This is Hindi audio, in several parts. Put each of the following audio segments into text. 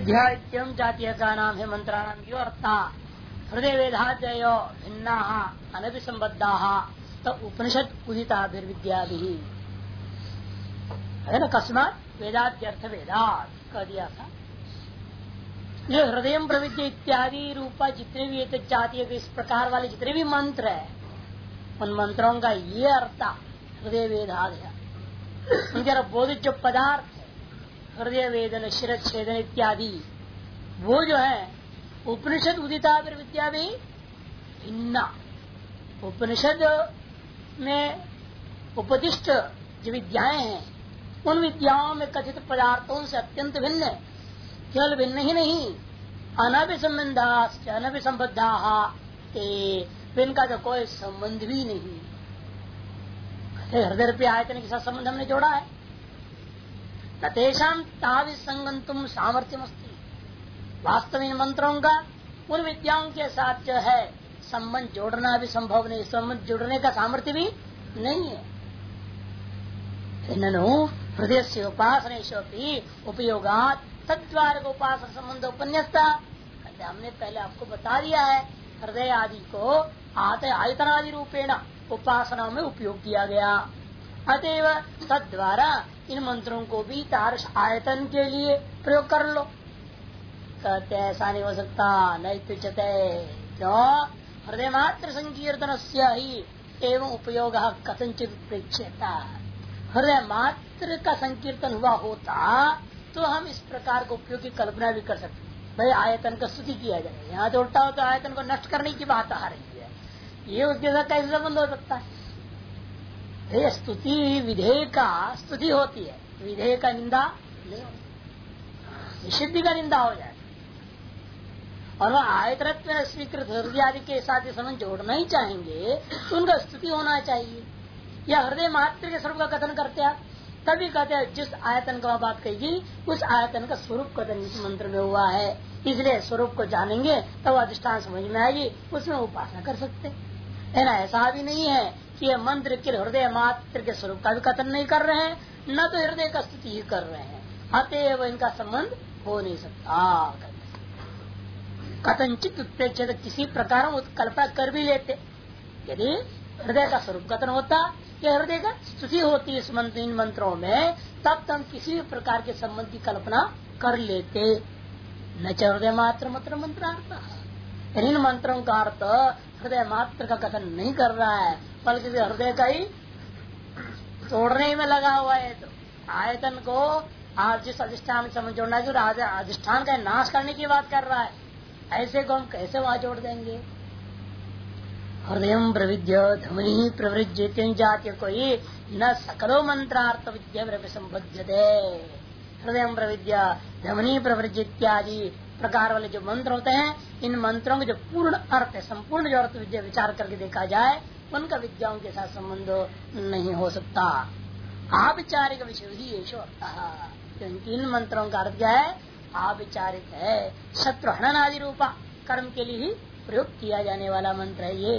प्रविद्या इत्यं जातीय का नाम है मंत्राणाम यो अर्था हृदय वेदादयो भिन्ना अनभिसंबद्धा तो उपनिषद उदिताभिर्विद्या है ना। कस्मात वेदाद्यर्थ वेदात कह दिया था। ये हृदय प्रविद्या इत्यादि रूपा जितने भी जातीय इस प्रकार वाले जितने भी मंत्र है उन मंत्रों का ये अर्थ हृदय वेदादय उनके बोधित जो पदार्थ है हृदय वेदन शिर छेदन इत्यादि वो जो है उपनिषद उदिताभिर्विद्या भी भिन्ना। उपनिषद में उपदिष्ट जो विद्याएं हैं उन विद्याओं में कथित पदार्थों से अत्यंत भिन्न है। केवल भिन्न ही नहीं अनभिसंबद्धा इनका तो कोई संबंध भी नहीं। हृदय पे आयतन के साथ संबंध हमने जोड़ा है। तेषाम तावि संगंतुम सामर्थ्यमस्ति। वास्तव इन मंत्रों का उन विद्याओं के साथ जो है संबंध जोड़ना भी संभव नहीं, संबंध जोड़ने का सामर्थ्य भी नहीं है। हृदय से उपासनेशोपि उपयोगात तद्वार उपासना संबंध उपन्यासता। हमने पहले आपको बता दिया है हृदय आदि को आयतनादि रूपेण उपासना में उपयोग किया गया। अतएव तद्वारा इन मंत्रों को भी तारस आयतन के लिए प्रयोग कर लो। कहते ऐसा नहीं हो सकता, नहीं तुचते। क्यों? हृदय मात्र संकीर्तन से ही एवं उपयोग कथनचित प्रेक्षता। हृदय मात्र का संकीर्तन हुआ होता तो हम इस प्रकार का उपयोग की कल्पना भी कर सकते। भाई आयतन का स्तुति किया जाए, यहाँ तो उल्टा हो तो आयतन को नष्ट करने की बात आ रही है। ये उसके साथ कैसे संबंध हो सकता है? स्तुति विधेय का स्तुति होती है, विधेय का निंदा नहीं होती, निषिद्धि का निंदा हो जाए। और वह आयतरत्व स्वीकृत हृदय आदि के साथ संबंध जोड़ना ही चाहेंगे तो उनका स्तुति होना चाहिए। या हृदय मात्र के स्वरूप का कथन करते आप तभी कहते हैं जिस आयतन का बात कहेगी उस आयतन का स्वरूप कथन इस मंत्र में हुआ है। इसलिए स्वरूप को जानेंगे तो अधिष्ठान समझ में आएगी, उसमें उपासना कर सकते है ना। ऐसा भी नहीं है कि यह मंत्र के हृदय मात्र के स्वरूप का भी कथन नहीं कर रहे हैं, न तो हृदय का स्तुति ही कर रहे हैं। अतएव इनका संबंध हो नहीं सकता। कथनचित उत्प्रेक्षित किसी प्रकार कल्पना कर भी लेते। यदि हृदय का स्वरूप कथन होता या हृदय का स्तुति होती इस मंत्र इन मंत्रों में, तब तक किसी भी प्रकार के संबंध की कल्पना कर लेते। न हृदय मात्र मंत्र मंत्रार्थ। इन मंत्रों का अर्थ हृदय मात्र का कथन नहीं कर रहा है, बल्कि हृदय का ही तोड़ने में लगा हुआ है। तो आयतन को आज जिस अधिष्ठान समझ जोड़ना है अधिष्ठान का नाश करने की बात कर रहा है, ऐसे को हम कैसे वहां जोड़ देंगे? हृदय प्रविद्य धमनी प्रवृज्य जातीय कोई न सकलो मंत्रार्थ विद्या संबद्धते। हृदय प्रविद्या धमनी प्रवृज्य इत्यादि प्रकार वाले जो मंत्र होते हैं, इन मंत्रों के जो पूर्ण अर्थ है, संपूर्ण जो अर्थ विद्या विचार करके देखा जाए उनका विद्याओं के साथ संबंध नहीं हो सकता। आविचारिक विषय ही ये क्योंकि इन मंत्रों का अर्थ क्या है? आविचारिक है, शत्रु हनन आदि रूपा कर्म के लिए ही प्रयोग किया जाने वाला मंत्र है ये।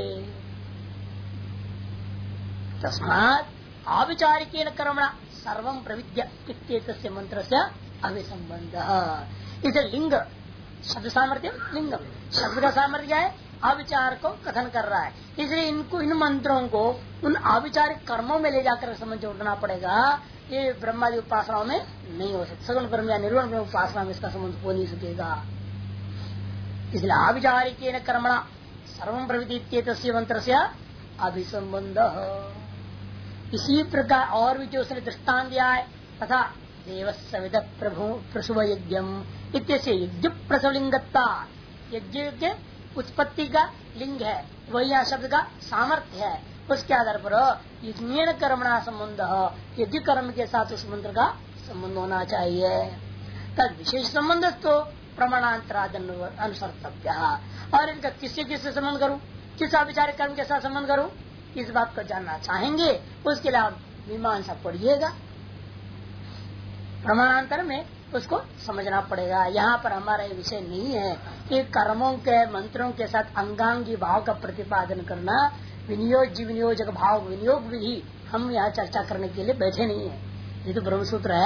तस्मात् आविचारिकेन कर्मणा सर्वं प्रविद्या इत्येतस्य मंत्र से अभिसंबंध। इसे लिंग शब्द सामर्थ्य लिंगम शब्द का सामर्थ्य है, अविचार को कथन कर रहा है। इसलिए इनको इन मंत्रों को उन अविचारिक कर्मों में ले जाकर संबंध जोड़ना पड़ेगा। ये ब्रह्मादि उपासनाओं में नहीं हो सकता। सगुण ब्रह्म या निर्गुण ब्रह्म उपासना में इसका संबंध हो नहीं सकेगा। इसलिए आविचारिकेन कर्मणा सर्वं प्रविद्यते मंत्र से अभिसंबंध। इसी प्रकार और भी जो उसने दृष्टान दिया है, तथा देव सविद प्रभु प्रसुभ यज्ञम इत्यस्य यज्ञ प्रसवलिंगता। यज्ञ के उत्पत्ति का लिंग है, वही यहाँ शब्द का सामर्थ्य है। उसके आधार पर यज्ञ कर्मणा संबंध, यज्ञ कर्म के साथ उस मंत्र का संबंध होना चाहिए। तद विशेष संबंध तो प्रमाणांतराद अनुसर्तव्य। और इनका किससे संबंध करूं, किस आविचारिक कर्म के साथ संबंध करूं, इस बात को जानना चाहेंगे उसके लिए आप मीमांसा पढ़िएगा। प्रमाणांतर में उसको समझना पड़ेगा। यहाँ पर हमारा ये विषय नहीं है कि कर्मों के मंत्रों के साथ अंगांगी भाव का प्रतिपादन करना, विनियोग विनियोजक भाव विनियोग विधि हम यहाँ चर्चा करने के लिए बैठे नहीं है। ये तो ब्रह्मसूत्र है,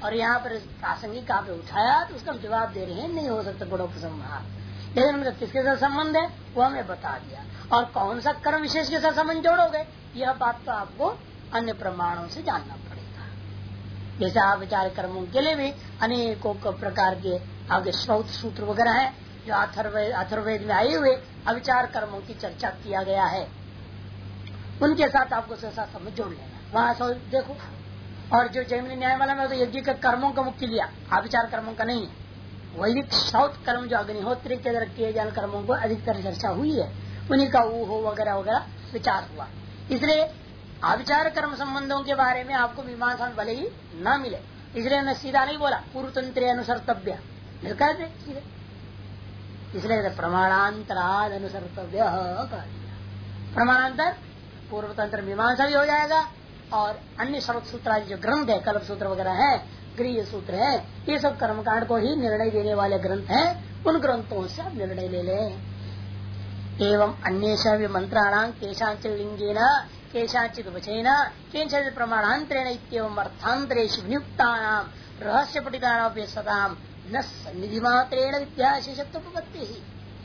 और यहाँ पर प्रासंगिक आपने उठाया तो उसका जवाब दे रहे हैं नहीं हो सकता गुणोपसंहार, लेकिन उनका किसके साथ संबंध है वो हमें बता दिया। और कौन सा कर्म विशेष के साथ संबंध जोड़ोगे यह बात तो आपको अन्य प्रमाणों से जानना पड़ेगा। जैसे आप विचार कर्मों के लिए भी अनेकों प्रकार के आगे श्रौत सूत्र वगैरह है जो अथर्ववेद में आए हुए अविचार कर्मों की चर्चा किया गया है, उनके साथ आपको साथ समझ जोड़ लेना वहां देखो। और जो जैमिनी न्याय वाला में तो यज्ञ के कर्मों का मुक्ति लिया, अविचार कर्मों का नहीं है। वैदिक श्रौत कर्म जो अग्निहोत्री के अंदर किए जाने कर्मों को अधिकतर चर्चा हुई है, उन्हीं का ऊहो वगैरह वगैरह विचार हुआ। इसलिए अविचार कर्म संबंधों के बारे में आपको मीमांसा भले ही न मिले, इसलिए मैं सीधा नहीं बोला पूर्व तंत्र अनुसर्तव्य लिखा थे सीधे, इसलिए प्रमाणांतराद अनुसर्तव्य। प्रमाणांतर पूर्व तंत्र मीमांसा भी हो जाएगा और अन्य सर्व सूत्र आदि जो ग्रंथ है, कल्प सूत्र वगैरह है, गृह सूत्र है, ये सब कर्मकांड को ही निर्णय देने वाले ग्रंथ हैं, उन ग्रंथों से आप निर्णय ले लें। एवं अन्य मंत्राणां केशांचित लिंगेन केशांचित वचेन केशांचित प्रमाणांतरेण इत्येवं अर्थांतरेषु नियुक्तानां रहस्य पठितानां सदाम न सन्निधि मात्रेण विद्याशेषत्वोपपत्तिः।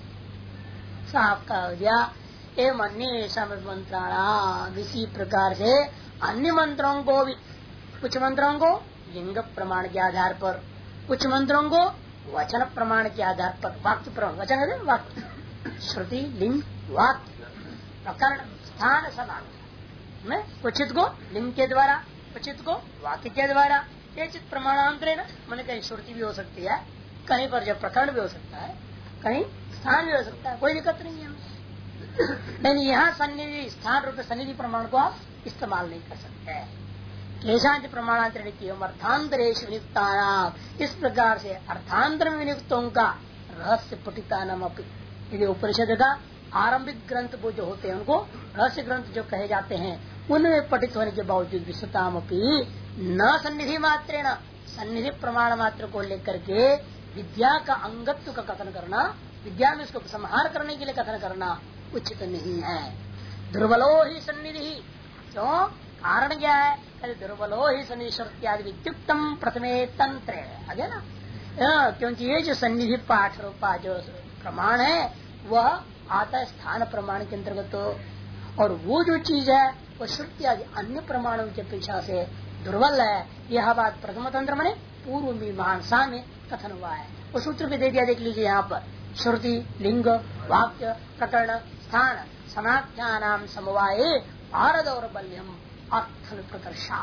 साफ कहा गया एवं अन्य मंत्राणां, इसी प्रकार से अन्य मंत्रों को भी, कुछ मंत्रों को लिंग प्रमाण के आधार पर, कुछ मंत्रों को वचन प्रमाण के आधार पर, वाक्य प्रमाण, वचन है वाक्य, श्रुति लिंग वाक्य प्रकरण स्थान समान में, क्वचित को लिंग के द्वारा, क्वचित को वाक्य के द्वारा, केचित प्रमाणांतरेण, मैंने कहीं श्रुति भी हो सकती है, कहीं पर जब प्रकरण भी हो सकता है, कहीं स्थान भी हो सकता है, कोई दिक्कत नहीं है। लेकिन यहाँ सन्निधि स्थान रूप सन्निधि प्रमाण को आप इस्तेमाल नहीं कर सकते। केशांच प्रमाणांतरण अर्थांतरेश विनियुक्तानाम, इस प्रकार से अर्थांतर में विनियुक्तों का रहस्य पठितानाम अपि, यदि उपनिषद का आरंभिक ग्रंथ वो जो होते हैं उनको रहस्य ग्रंथ जो कहे जाते हैं, उनमें पठित होने के बावजूद विश्वताम अपि न सन्निधि मात्रेण, सन्निधि प्रमाण मात्र को लेकर के विद्या का अंगत्व का कथन करना, विद्या में उसको संहार करने के लिए कथन करना उचित नहीं है। दुर्बलो ही सन्निधि, क्यों कारण क्या है, दुर्बलो ही सन्निधि श्रुत्यादि विद्युक्तम प्रथमे तंत्र है ना, क्योंकि ये जो सन्निधि पाठ रूपा जो प्रमाण है वह आता है स्थान प्रमाण के अंतर्गत, और वो जो चीज है वो श्रुत्यादि अन्य प्रमाणों की अपेक्षा से दुर्बल है। यह बात प्रथम तंत्र में पूर्व मीमांसा में कथन हुआ है, वो सूत्र भी दे दिया, देख लीजिए यहाँ पर श्रुति लिंग वाक्य प्रकरण स्थान समाख्यानाम समवाये भारत और बल्यम अर्थन प्रकर्षा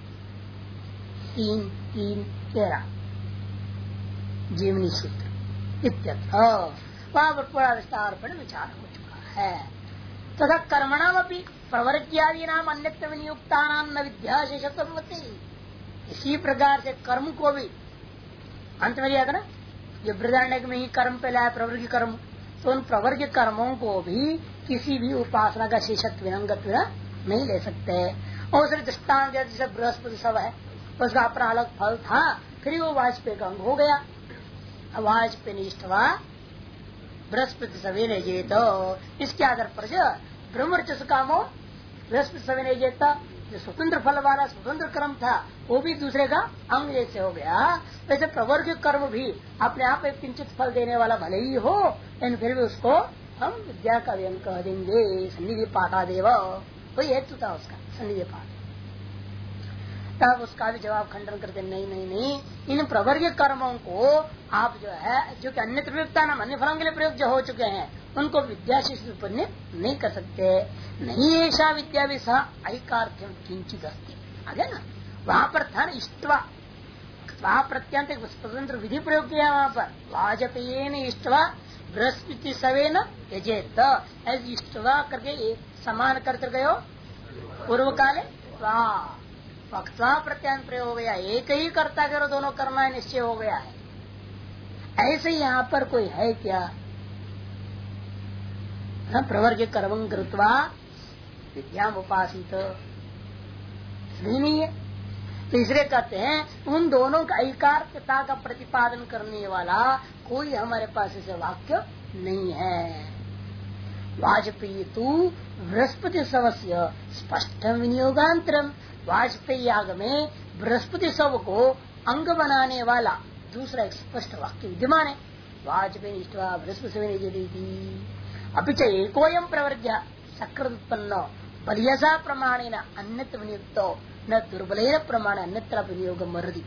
3:3-13 जीवनी सूत्र इत्यत्र वहाँ पर पूरा विस्तार पर विचार हो चुका है। तथा कर्मणाम अपनी प्रवर्ग्यादि नाम अन्यत्व नियुक्ता नाम न विद्याशेषत्वपत्ति, इसी प्रकार से कर्म को भी अंत में दिया था ना, जो बृहदारण्यक में ही कर्म पे लाया प्रवर्ग कर्म, तो उन प्रवर्ग कर्मों को भी किसी भी उपासना का शेषत्व विनंगत्व नहीं ले सकते। और उसने दृष्टान जैसे बृहस्पति सब है, उसका अपना अलग फल था, फिर वो वाजपेयी का अंग हो गया। वाजपेयी निष्ठवा बृहस्पति सवेरे जेतो, इसके आधार पर जो ब्रह्मचर्य कामो बृहस्पति सवेरे जेता, जो स्वतंत्र फल वाला स्वतंत्र कर्म था वो भी दूसरे का अंग जैसे हो गया। वैसे प्रवर्ग कर्म भी अपने आप एक किंचित फल देने वाला भले ही हो, लेकिन फिर भी उसको हम विद्या का व्यंग कह देंगे। सन्निधि पाठादेव वही हेतु था उसका, सन्निधि पाठ। तब उसका भी जवाब खंडन करते नहीं नहीं नहीं, इन प्रवर्ग कर्मों को आप जो है जो कि अन्य प्रयुक्ता नाम अन्य फलों के लिए प्रयुक्त जो हो चुके हैं उनको विद्या से उत्पन्न नहीं कर सकते। नहीं ऐसा विद्या भी सह ऐकार्थ्यम किंचित अस्ति, आगे ना वहाँ पर था ना इष्टवा, वहाँ प्रत्यंत स्वतंत्र विधि प्रयोग किया। वहाँ पर वाजपेयी इष्टवा बृहस्पति सवे न यजेत, ऐसे इष्टवा करके समान करते गये पूर्व काले वक्ता प्रत्यांत प्रयोग हो गया, एक ही कर्ता करो दोनों करना है निश्चय हो गया है। ऐसे यहाँ पर कोई है क्या? प्रवर्ग कर्म कृत्वा विद्याम उपासित नहीं है। तीसरे कहते हैं उन दोनों का ऐकार्थता का प्रतिपादन करने वाला कोई हमारे पास ऐसे वाक्य नहीं है। वाजपेयी तू बृहस्पति सवस्य स्पष्ट विनियोगांतरम, वाजपेयी याग में बृहस्पति शव को अंग बनाने वाला दूसरा एक स्पष्ट वाक्य विद्यमान है। वाजपेयी इष्टवा बृहस्पति अभी चाहिए एकोयम प्रवर्ग्य सकृत उत्पन्न बलियसा प्रमाणेन अन्यत्र विनियुक्तो न दुर्बल प्रमाण अन्यत्र विनियोग मर्दी।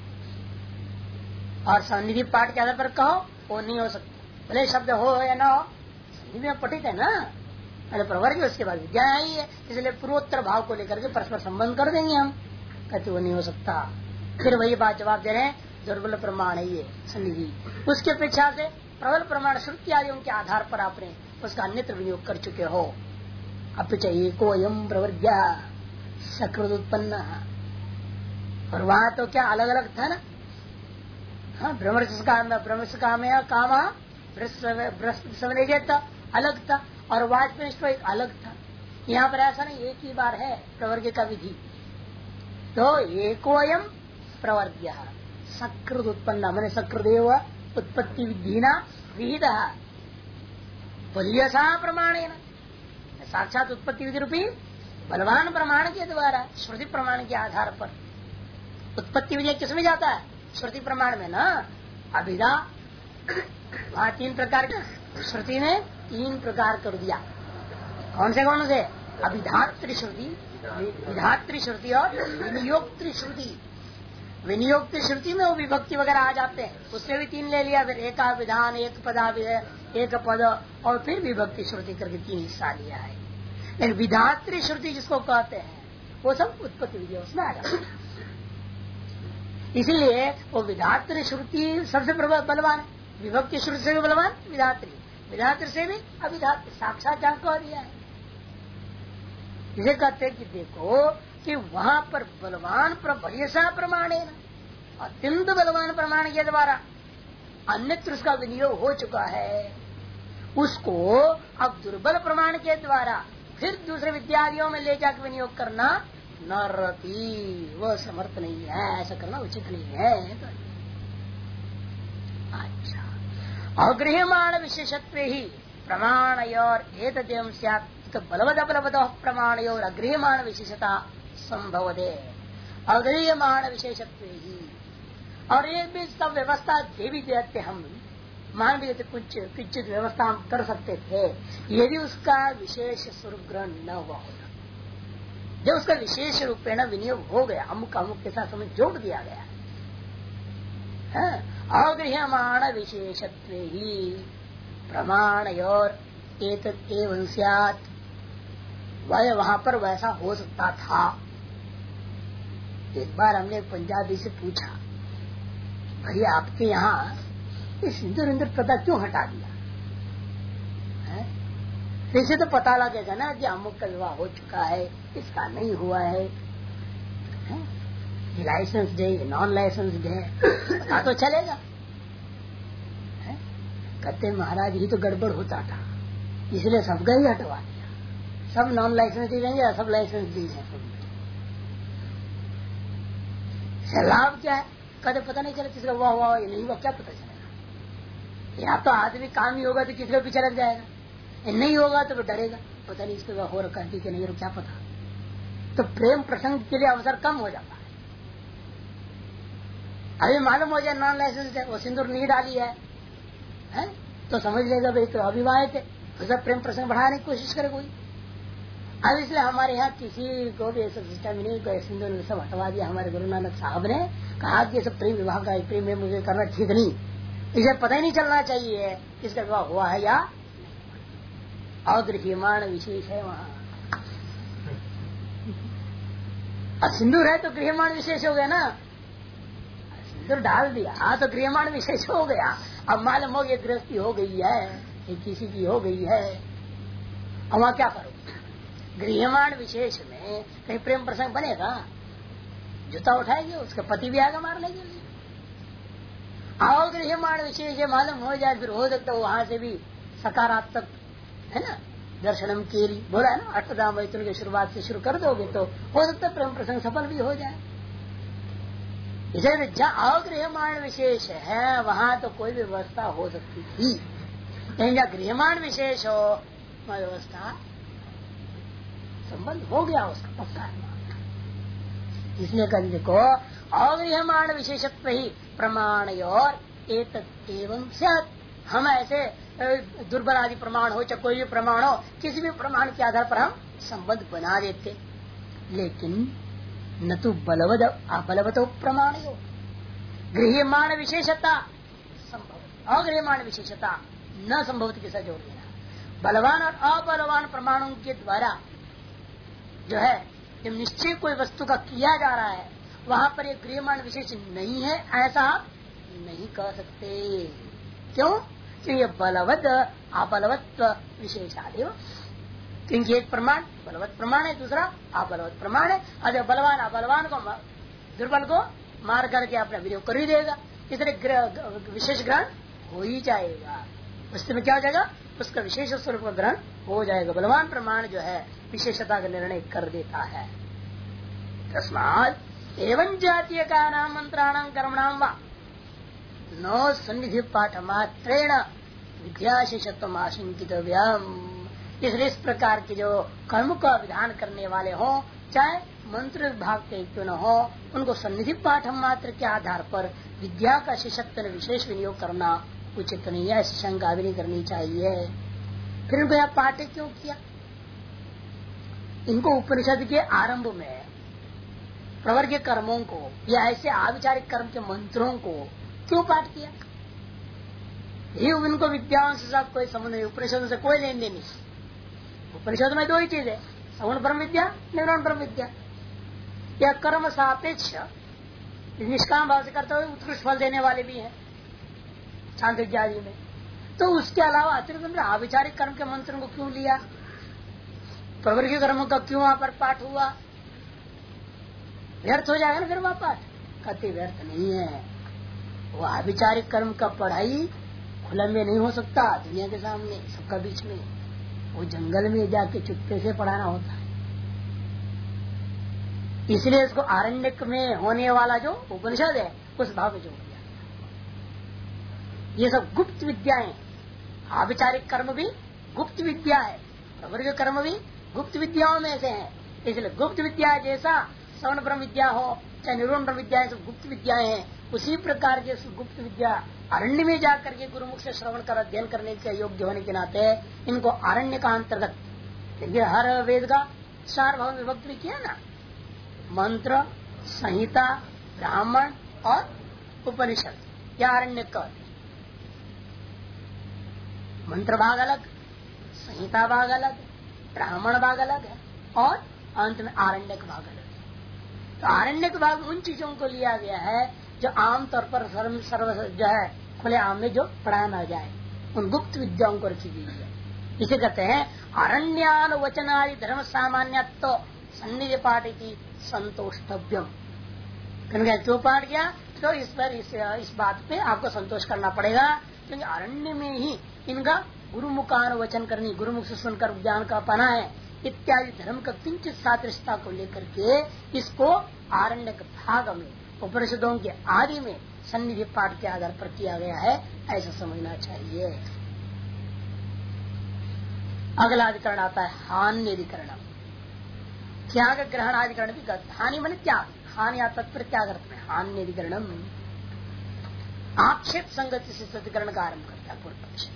और सन्निधि पाठ के आधार पर कहो वो नहीं हो सकता, भले शब्द हो या ना हो, सन्निधि में पठित है ना, पहले प्रवर्ग उसके बाद विद्या आई है, इसलिए पूर्वोत्तर भाव को लेकर के परस्पर संबंध कर देंगे हम, कहते वो नहीं हो सकता। फिर वही बात जवाब दे रहे हैं, दुर्बल प्रमाण है ये सन्निधि, उसके अपेक्षा से प्रबल प्रमाण श्रुति आदियों के आधार पर आपने उसका अन्यत्र विनियोग कर चुके हो। अब चाहिए कोयम प्रवर्ग्या सकृत उत्पन्न, और वहां तो क्या अलग अलग था ना, हाँ ब्रह्मस काम अलग था और वाजपेयी एक अलग था। यहाँ पर ऐसा नहीं, एक ही बार है प्रवर्ग का विधि। तो एकोयम प्रवर्ग्य सकृत उत्पन्न मैंने सकृदेव उत्पत्ति विधिना विहित बलियसा प्रमाणेन, साक्षात उत्पत्ति विधि रूपी बलवान प्रमाण के द्वारा श्रुति प्रमाण के आधार पर उत्पत्ति विधि किसमें जाता है? श्रुति प्रमाण में ना। अभिधा वहाँ 3 प्रकार के श्रुति ने 3 प्रकार कर दिया। कौन से? अभिधात्री श्रुति, विधात्री श्रुति और विनियोक्त्री श्रुति। विनियोक्ती श्रुति में वो विभक्ति वगैरह आ जाते हैं, उससे भी 3 ले लिया। फिर एक विधान, एक पदा, एक पद और फिर विभक्ति श्रुति करके 3 हिस्सा लिया है। लेकिन विधात्री श्रुति जिसको कहते हैं वो सब उत्पत्ति विधि उसमें आ जाता है। इसीलिए वो विधात्री श्रुति सबसे बलवान है, विभक्ति श्रुति से भी बलवान विधात्री, विधात्री से भी अभिधात्री, साक्षात जहाँ कह दिया है। इसे कहते हैं कि देखो कि वहाँ पर बलवान बलियसा प्रमाण है ना, अत्यंत बलवान प्रमाण के द्वारा अन्यत्र उसका विनियोग हो चुका है, उसको अब दुर्बल प्रमाण के द्वारा फिर दूसरे विद्यालयों में ले जाकर विनियोग करना नरती, वह समर्थ नहीं है, ऐसा करना उचित नहीं है। अच्छा, अगृह्यमाण विशेषत्व ही प्रमाणयोर एतदेव स्यात् बलवद बलवद प्रमाणयोर अगृह्यमाण विशेषता संभवदे। अगृह्यमाण विशेषत्व ही, और एक भी सब व्यवस्था दे भी देते हम, मान भी देते कुछ किंचित व्यवस्था हम कर सकते थे, यदि उसका विशेष स्वरूप ग्रहण न हुआ होता। जब उसका विशेष रूपेण विनियोग हो गया, अमुक अमुक के साथ हमें जोड़ दिया गया, अगृह्यमाण विशेषत्व ही प्रमाणयोर एतत् एवं स्यात्, वहां पर वैसा हो सकता था। एक बार हमने पंजाबी से पूछा, भैया आपके यहाँ सिंदूर इंदूर प्रथा क्यों हटा दिया? इसे तो पता लगेगा ना कि अमुक का विवाह हो चुका है, इसका नहीं हुआ है, लाइसेंस दे नॉन लाइसेंस दे, पता तो चलेगा। कहते महाराज ही तो गड़बड़ होता था, इसलिए सबका ही हटवा दिया, सब नॉन लाइसेंस दी जाएंगे, सब लाइसेंस दी जाएंगे। लाभ क्या है? कहते पता नहीं चला किसका हुआ हुआ ये नहीं हुआ, क्या पता चलेगा? या तो आदमी काम ही होगा तो किसी को पीछे लग जाएगा, नहीं होगा तो वो डरेगा, पता नहीं इसको हो रखा है कि नहीं हो, क्या पता। तो प्रेम प्रसंग के लिए अवसर कम हो जाता है। अभी मालूम हो जाए नॉन लाइसेंस है, वो सिंदूर नहीं डाली है, तो समझ लेगा भाई तो अविवाहित है, तो सब प्रेम प्रसंग बढ़ाने की कोशिश करे कोई। अब इसलिए हमारे यहाँ किसी को भी ऐसा सिस्टम नहीं, कोई सिंदूर सब हटवा दिया। हमारे गुरु नानक साहब ने कहा कि सब प्रेम विवाह का प्रेम में मुझे करना ठीक नहीं, इसे पता ही नहीं चलना चाहिए किसका विवाह हुआ है या अगृह्यमाण विशेष है वहाँ। सिंदूर है तो गृह्यमाण विशेष हो गया ना, सिंदूर डाल दिया तो गृह्यमाण विशेष हो गया। अब मालूम हो गया गृहस्थी हो गई है, किसी की हो गई है, अब वहाँ क्या करो? गृह्यमाण विशेष में कहीं प्रेम प्रसंग बनेगा, जूता उठाएगी, उसका पति भी आएगा मारने के लिए। अगृह्यमाण विशेष मालूम हो जाए, फिर हो सकता है वहां से भी सकारात्मक है ना, दर्शनम केरी बोला है ना, अष्टधाम मैथुन की शुरुआत से शुरू कर दोगे तो हो सकता है प्रेम प्रसंग सफल भी हो जाए। इसे जहाँ अगृह्यमाण विशेष है वहां तो कोई भी व्यवस्था हो सकती थी, लेकिन जहाँ गृह्यमाण विशेष हो वह व्यवस्था संबंध हो गया उसका पक्का है। इसलिए कल देखो अगृह्यमाण विशेषत्व ही प्रमाण और एवं हम ऐसे दुर्बल आदि प्रमाण हो चाहे कोई भी प्रमाण हो, किसी भी प्रमाण के आधार पर हम संबंध बना देते, लेकिन न तो बलवद अबलवतो प्रमाण हो। गृह्यमाण विशेषता संभव, अगृह्यमाण विशेषता न संभवत के साथ जोड़ देना। बलवान और अबलवान प्रमाणों के द्वारा जो है जब निश्चय कोई वस्तु का किया जा रहा है, वहां पर एक गृह्यमाण विशेष नहीं है ऐसा आप नहीं कह सकते। क्यों? क्योंकि ये बलवद अबलवत्व विशेषादेव, क्योंकि एक प्रमाण बलवत प्रमाण है, दूसरा अबलवत प्रमाण है। अगर बलवान अबलवान को दुर्बल को मार करके अपना विरोध कर ही देगा, इसलिए विशेष ग्रहण हो ही जाएगा। उसमें क्या हो जाएगा? उसका विशेष स्वरूप का ग्रहण हो जाएगा। बलवान प्रमाण जो है विशेषता का निर्णय कर देता है। तस्मात् एवं जातीय का नाम मंत्राणाम कर्मणाम वा नो सन्निधि पाठ मात्रेण विद्याशेषत्व आशंकित व्याम। इसलिए इस प्रकार के जो कर्म का विधान करने वाले हो, चाहे मंत्र विभाग के क्यों न हो, उनको सन्निधि पाठ मात्र के आधार पर विद्या का शिष्यत्व विशेष विनियोग करना उचित नहीं है, ऐसी शंका भी नहीं करनी चाहिए। फिर इनको यह पाठ क्यों किया? इनको उपनिषद के आरंभ में प्रवर्ग कर्मों को या ऐसे आविचारिक कर्म के मंत्रों को क्यों पाठ किया? ये इनको विद्याओं से साथ कोई संबंध नहीं, उपनिषदों से कोई लेन देन नहीं। उपनिषद में दो ही चीज है, सगुण ब्रह्म विद्या, निर्गुण ब्रह्म विद्या। यह कर्म सापेक्ष निष्काम भाव से करते हुए उत्कृष्ट फल देने वाले भी हैं छांदोग्य आदि में। तो उसके अलावा अतिरिक्त आविचारिक कर्म के मंत्रों को क्यों लिया? प्रवर्ग कर्मों का क्यों वहां पर पाठ हुआ? व्यर्थ हो जाएगा ना फिर वह पाठ? कहते व्यर्थ नहीं है। वो आविचारिक कर्म का पढ़ाई खुला में नहीं हो सकता, दुनिया के सामने सबका बीच में, वो जंगल में जाके चुपके से पढ़ाना होता है। इसलिए इसको आरण्यक में होने वाला जो उपनिषद है उस भाव में जोड़ दिया। ये सब गुप्त विद्याएं, आविचारिक कर्म भी गुप्त विद्या है, प्रवर्ग कर्म भी गुप्त विद्याओं में से है। इसलिए गुप्त विद्या जैसा श्रवण ब्रह्म विद्या हो चाहे निर्गुण ब्रह्म विद्या, सब गुप्त विद्याएं हैं। उसी प्रकार के गुप्त विद्या अरण्य में जाकर के गुरुमुख से श्रवण कर अध्ययन करने के योग्य होने के नाते इनको अरण्य का अंतर्गत, देखिए हर वेद का 4 भाग विभक्त भी किया ना, मंत्र, संहिता, ब्राह्मण और उपनिषद, या अरण्य का मंत्र भाग अलग, संहिता भाग अलग, ब्राह्मण भाग अलग है और अंत में आरण्यक भाग अलग है। तो आरण्यक भाग उन चीजों को लिया गया है जो आमतौर पर सर्व जो है खुले आम में जो पढ़ाया न जाए, उन गुप्त विद्याओं को रखी गई है। इसे कहते हैं अरण्यान वचनादि धर्म सामान्यत्व सन्निधि पाठ की संतोषव्यम। क्यों पाठ किया? तो इस पर इस बात पे आपको संतोष करना पड़ेगा, क्योंकि अरण्य में ही इनका गुरुमुखान वचन करनी, गुरुमुख से सुनकर ज्ञान का पाना है इत्यादि धर्म का किंचित सादृश्यता को लेकर के इसको आरण्यक भाग में उपनिषदों के आदि में सन्निधि पाठ के आधार पर किया गया है, ऐसा समझना चाहिए। अगला अधिकरण आता है हानि अधिकरण। त्याग ग्रहण अधिकरण भी हानि मन त्याग, हानि या तत्पर त्याग अर्थ में हानि अधिकरण आक्षेप संगति से अधिकरण का आरंभ करता है पूर्व पक्ष।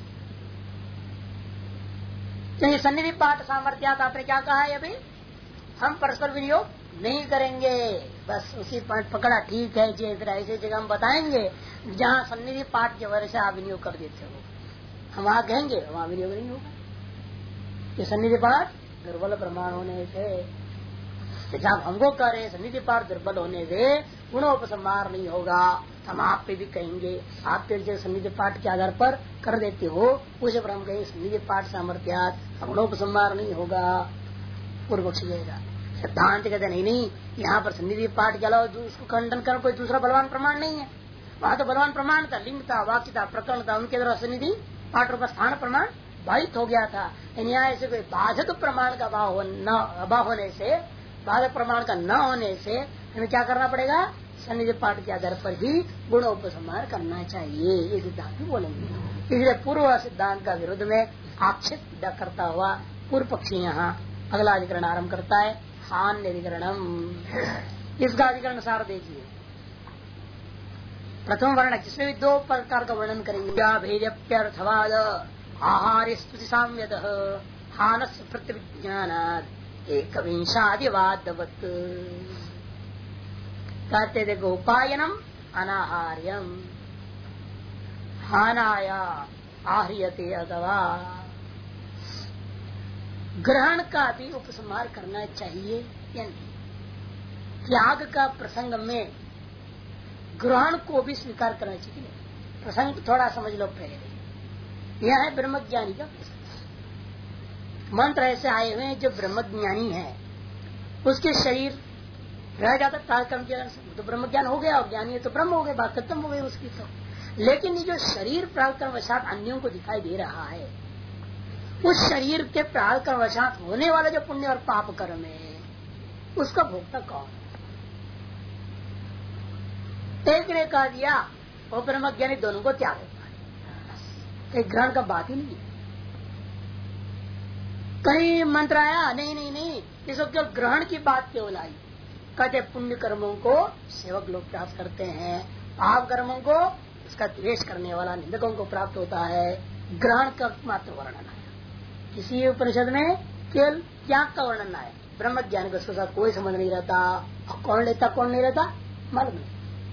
तो सन्निधि पाठ सामर्थ्यात आपने क्या कहा है? अभी हम परस्पर विनियोग नहीं करेंगे, बस उसी पाठ पकड़ा, ठीक है जी, ऐसे जगह हम बताएंगे जहाँ सन्निधि पाठ के वजह से आप विनियोग कर देते हो, हम वहाँ कहेंगे वहाँ विनियोग नहीं होगा। ये सन्निधि पाठ दुर्बल प्रमाण होने से, जब हमको कह रहे सन्निधि पाठ दुर्बल होने से गुणोपसंहार नहीं होगा, हम आप पे भी कहेंगे, आप पे जो सन्निधि पाठ के आधार पर कर देते हो उसे पर हम कहेंगे सन्निधि पाठ सामर्थ्यात गुणोपसंहार नहीं होगा। पूर्व पक्ष कहेगा, सिद्धांत कहते नहीं, यहाँ पर सन्निधि पाठ के अलावा उसको खंडन कर कोई दूसरा बलवान प्रमाण नहीं है। वहाँ तो बलवान प्रमाण था, लिंग था, वाक्य था, प्रकरण था, उनके द्वारा सन्निधि पाठ रूप स्थान प्रमाण बाधित हो गया था। यहाँ ऐसे कोई बाधक प्रमाण का अभाव होने से, बाधक प्रमाण का न होने से हमें क्या करना पड़ेगा? सन्निधि पाठ के आधार पर ही गुणोपसंहार करना चाहिए, ये सिद्धांत भी बोलेंगे। इसलिए पूर्व सिद्धांत का विरुद्ध में आक्षेप करता हुआ पूर्व पक्षी यहाँ अगला अधिकरण आरम्भ करता है हानि अधिकरणम। इसका अधिकरण सार देखिए, प्रथम वर्ण जिसमें भी दो प्रकार का वर्णन करेंगे। भेद्यप्यर्थवाद आहार स्तुति साम्यद हानस प्रतिविज्ञान एक विंशादिवादवत्। कहते देखो उपायनम अनाहार्यम हानाया आहरियते अथवा ग्रहण का भी उपसंहार करना चाहिए या नहीं। त्याग का प्रसंग में ग्रहण को भी स्वीकार करना चाहिए। प्रसंग थोड़ा समझ लो पहले। यह है ब्रह्मज्ञानी का मंत्र ऐसे आए हुए हैं जो ब्रह्मज्ञानी है उसके शरीर रह जाता कार्यक्रम तो ब्रह्मज्ञान हो गया और ज्ञानी है तो ब्रह्म हो गए, बात खत्म हो गई उसकी। तो लेकिन ये जो शरीर प्राकृत वशात अन्यों को दिखाई दे रहा है उस शरीर के प्राकृत वशात होने वाला जो पुण्य और पाप कर्म है उसका भोक्ता कौन? एक ने कह दिया वो ब्रह्मज्ञानी दोनों को त्याग होता है, एक ग्रहण का बात ही नहीं है। कहीं मंत्र आया नहीं इसको केवल ग्रहण की बात केवल आई। कहते पुण्य कर्मों को सेवक लोग प्राप्त करते हैं, पाप कर्मों को उसका द्वेष करने वाला निंदकों को प्राप्त होता है। ग्रहण का मात्र वर्णन आया। किसी उपनिषद में केवल त्याग का वर्णन आया। ब्रह्म ज्ञान को उसके साथ कोई संबंध नहीं रहता। और कौन लेता कौन नहीं रहता मालूम नहीं।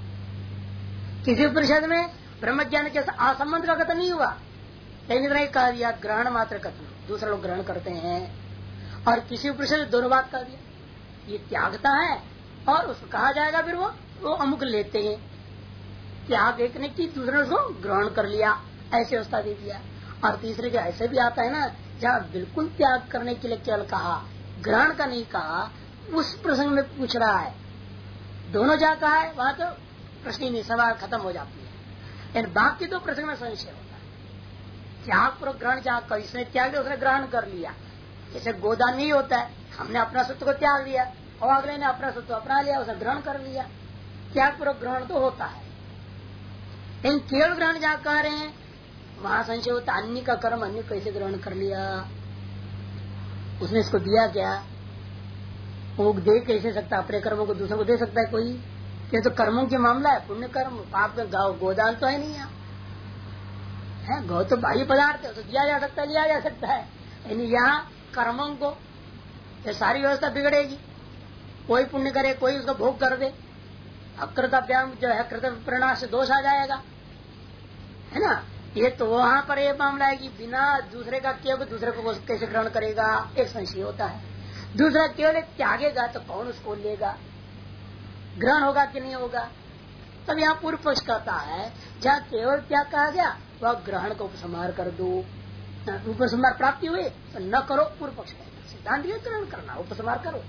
किसी उपनिषद में ब्रह्म ज्ञान के असंबंध का कथन नहीं हुआ, लेकिन इतना ही कह दिया ग्रहण मात्र कथन, दूसरे लोग ग्रहण करते हैं। और किसी उपनिषद दोनों बात कह दिया, ये त्यागता है और उसको कहा जाएगा फिर वो अमुक लेते हैं। त्याग एक ने की दूसरे उसको ग्रहण कर लिया, ऐसे अवस्था दे दिया। और तीसरे जो ऐसे भी आता है ना जहाँ बिल्कुल त्याग करने के लिए केवल कहा, ग्रहण का नहीं कहा, उस प्रसंग में पूछ रहा है। दोनों जहाँ कहा है वहां तो प्रश्न नहीं, सवाल खत्म हो जाती है। इन बाकी दो प्रसंग में संशय होता है। त्याग पूर्वक ग्रहण जहाँ इसने त्याग दिया उसने ग्रहण कर लिया। जैसे गोदान नहीं होता है, हमने अपना सत्व को त्याग दिया और अगले ने अपना सत्व अपना लिया, उसने ग्रहण कर लिया। त्याग पूर्वक ग्रहण तो होता है। इन केवल ग्रहण जहाँ कह रहे हैं वहां संशय होता, अन्य का कर्म अन्य कैसे ग्रहण कर लिया, उसने इसको दिया क्या, वो दे कैसे सकता, अपने कर्मों को दूसरों को दे सकता है कोई? ये तो कर्मों के मामला है, पुण्य कर्म पाप का गोदान तो है नहीं यहाँ है। गौ तो बाह्य पदार्थ है, तो दिया जा सकता है, लिया जा सकता है। यानी यहाँ कर्मों को ये सारी व्यवस्था बिगड़ेगी। कोई पुण्य करे कोई उसका भोग कर दे, अकृतव्याम जो है कृत परिणाम से दोष आ जाएगा, है ना। ये तो वहां पर ये मामला है कि बिना दूसरे का केवल दूसरे को कैसे ग्रहण करेगा, एक संशय होता है। दूसरा केवल त्यागेगा तो कौन उसको लेगा, ग्रहण होगा कि नहीं होगा। तब यहाँ पूर्व पक्ष कहता है जहाँ केवल त्याग कहा गया वह ग्रहण का उपसंहार कर दो। उपसंहार प्राप्ति हुई तो न करो, पूर्व पक्ष कहता सिद्धांत ये ग्रहण करना, उपसंहार करो।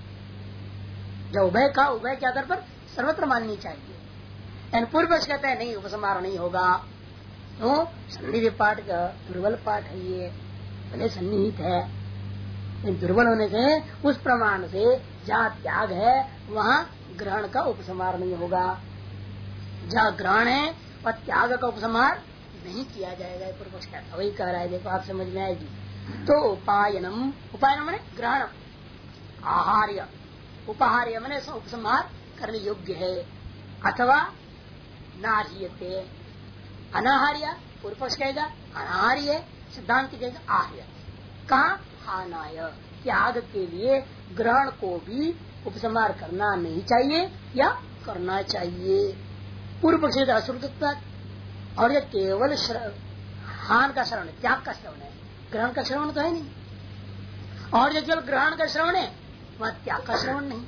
जब उभय का उभय के आधार पर सर्वत्र माननी चाहिए। पूर्व पक्ष कहता है नहीं उपसंहार नहीं होगा, तो सन्निधि पाठ का दुर्बल पाठ है, ये भले सन्निहित है, दुर्बल होने से उस प्रमाण से जहाँ त्याग है वहाँ ग्रहण का उपसंहार नहीं होगा। जहाँ ग्रहण है वह त्याग का उपसंहार नहीं किया जाएगा। पूर्व पक्ष कहता वही कह रहा है, देखो आप समझ में आएगी। तो उपायनम, उपायनम मैंने ग्रहण, आहार्य, उपहार्य मैंने उपसंहार करने योग्य है, अथवा नार्यते, अनाहार्य पूर्व पक्ष कहेगा अनाहार्य, सिद्धांत कहेगा आर्य। कहा हानाय, त्याग के लिए ग्रहण को भी उपसंहार करना नहीं चाहिए या करना चाहिए। पूर्व पक्ष अश्रुतत्व, और यह केवल हान का श्रवण है, त्याग का श्रवण है, ग्रहण का श्रवण तो है नहीं। और जो केवल ग्रहण का श्रवण है वह त्याग का श्रवण नहीं।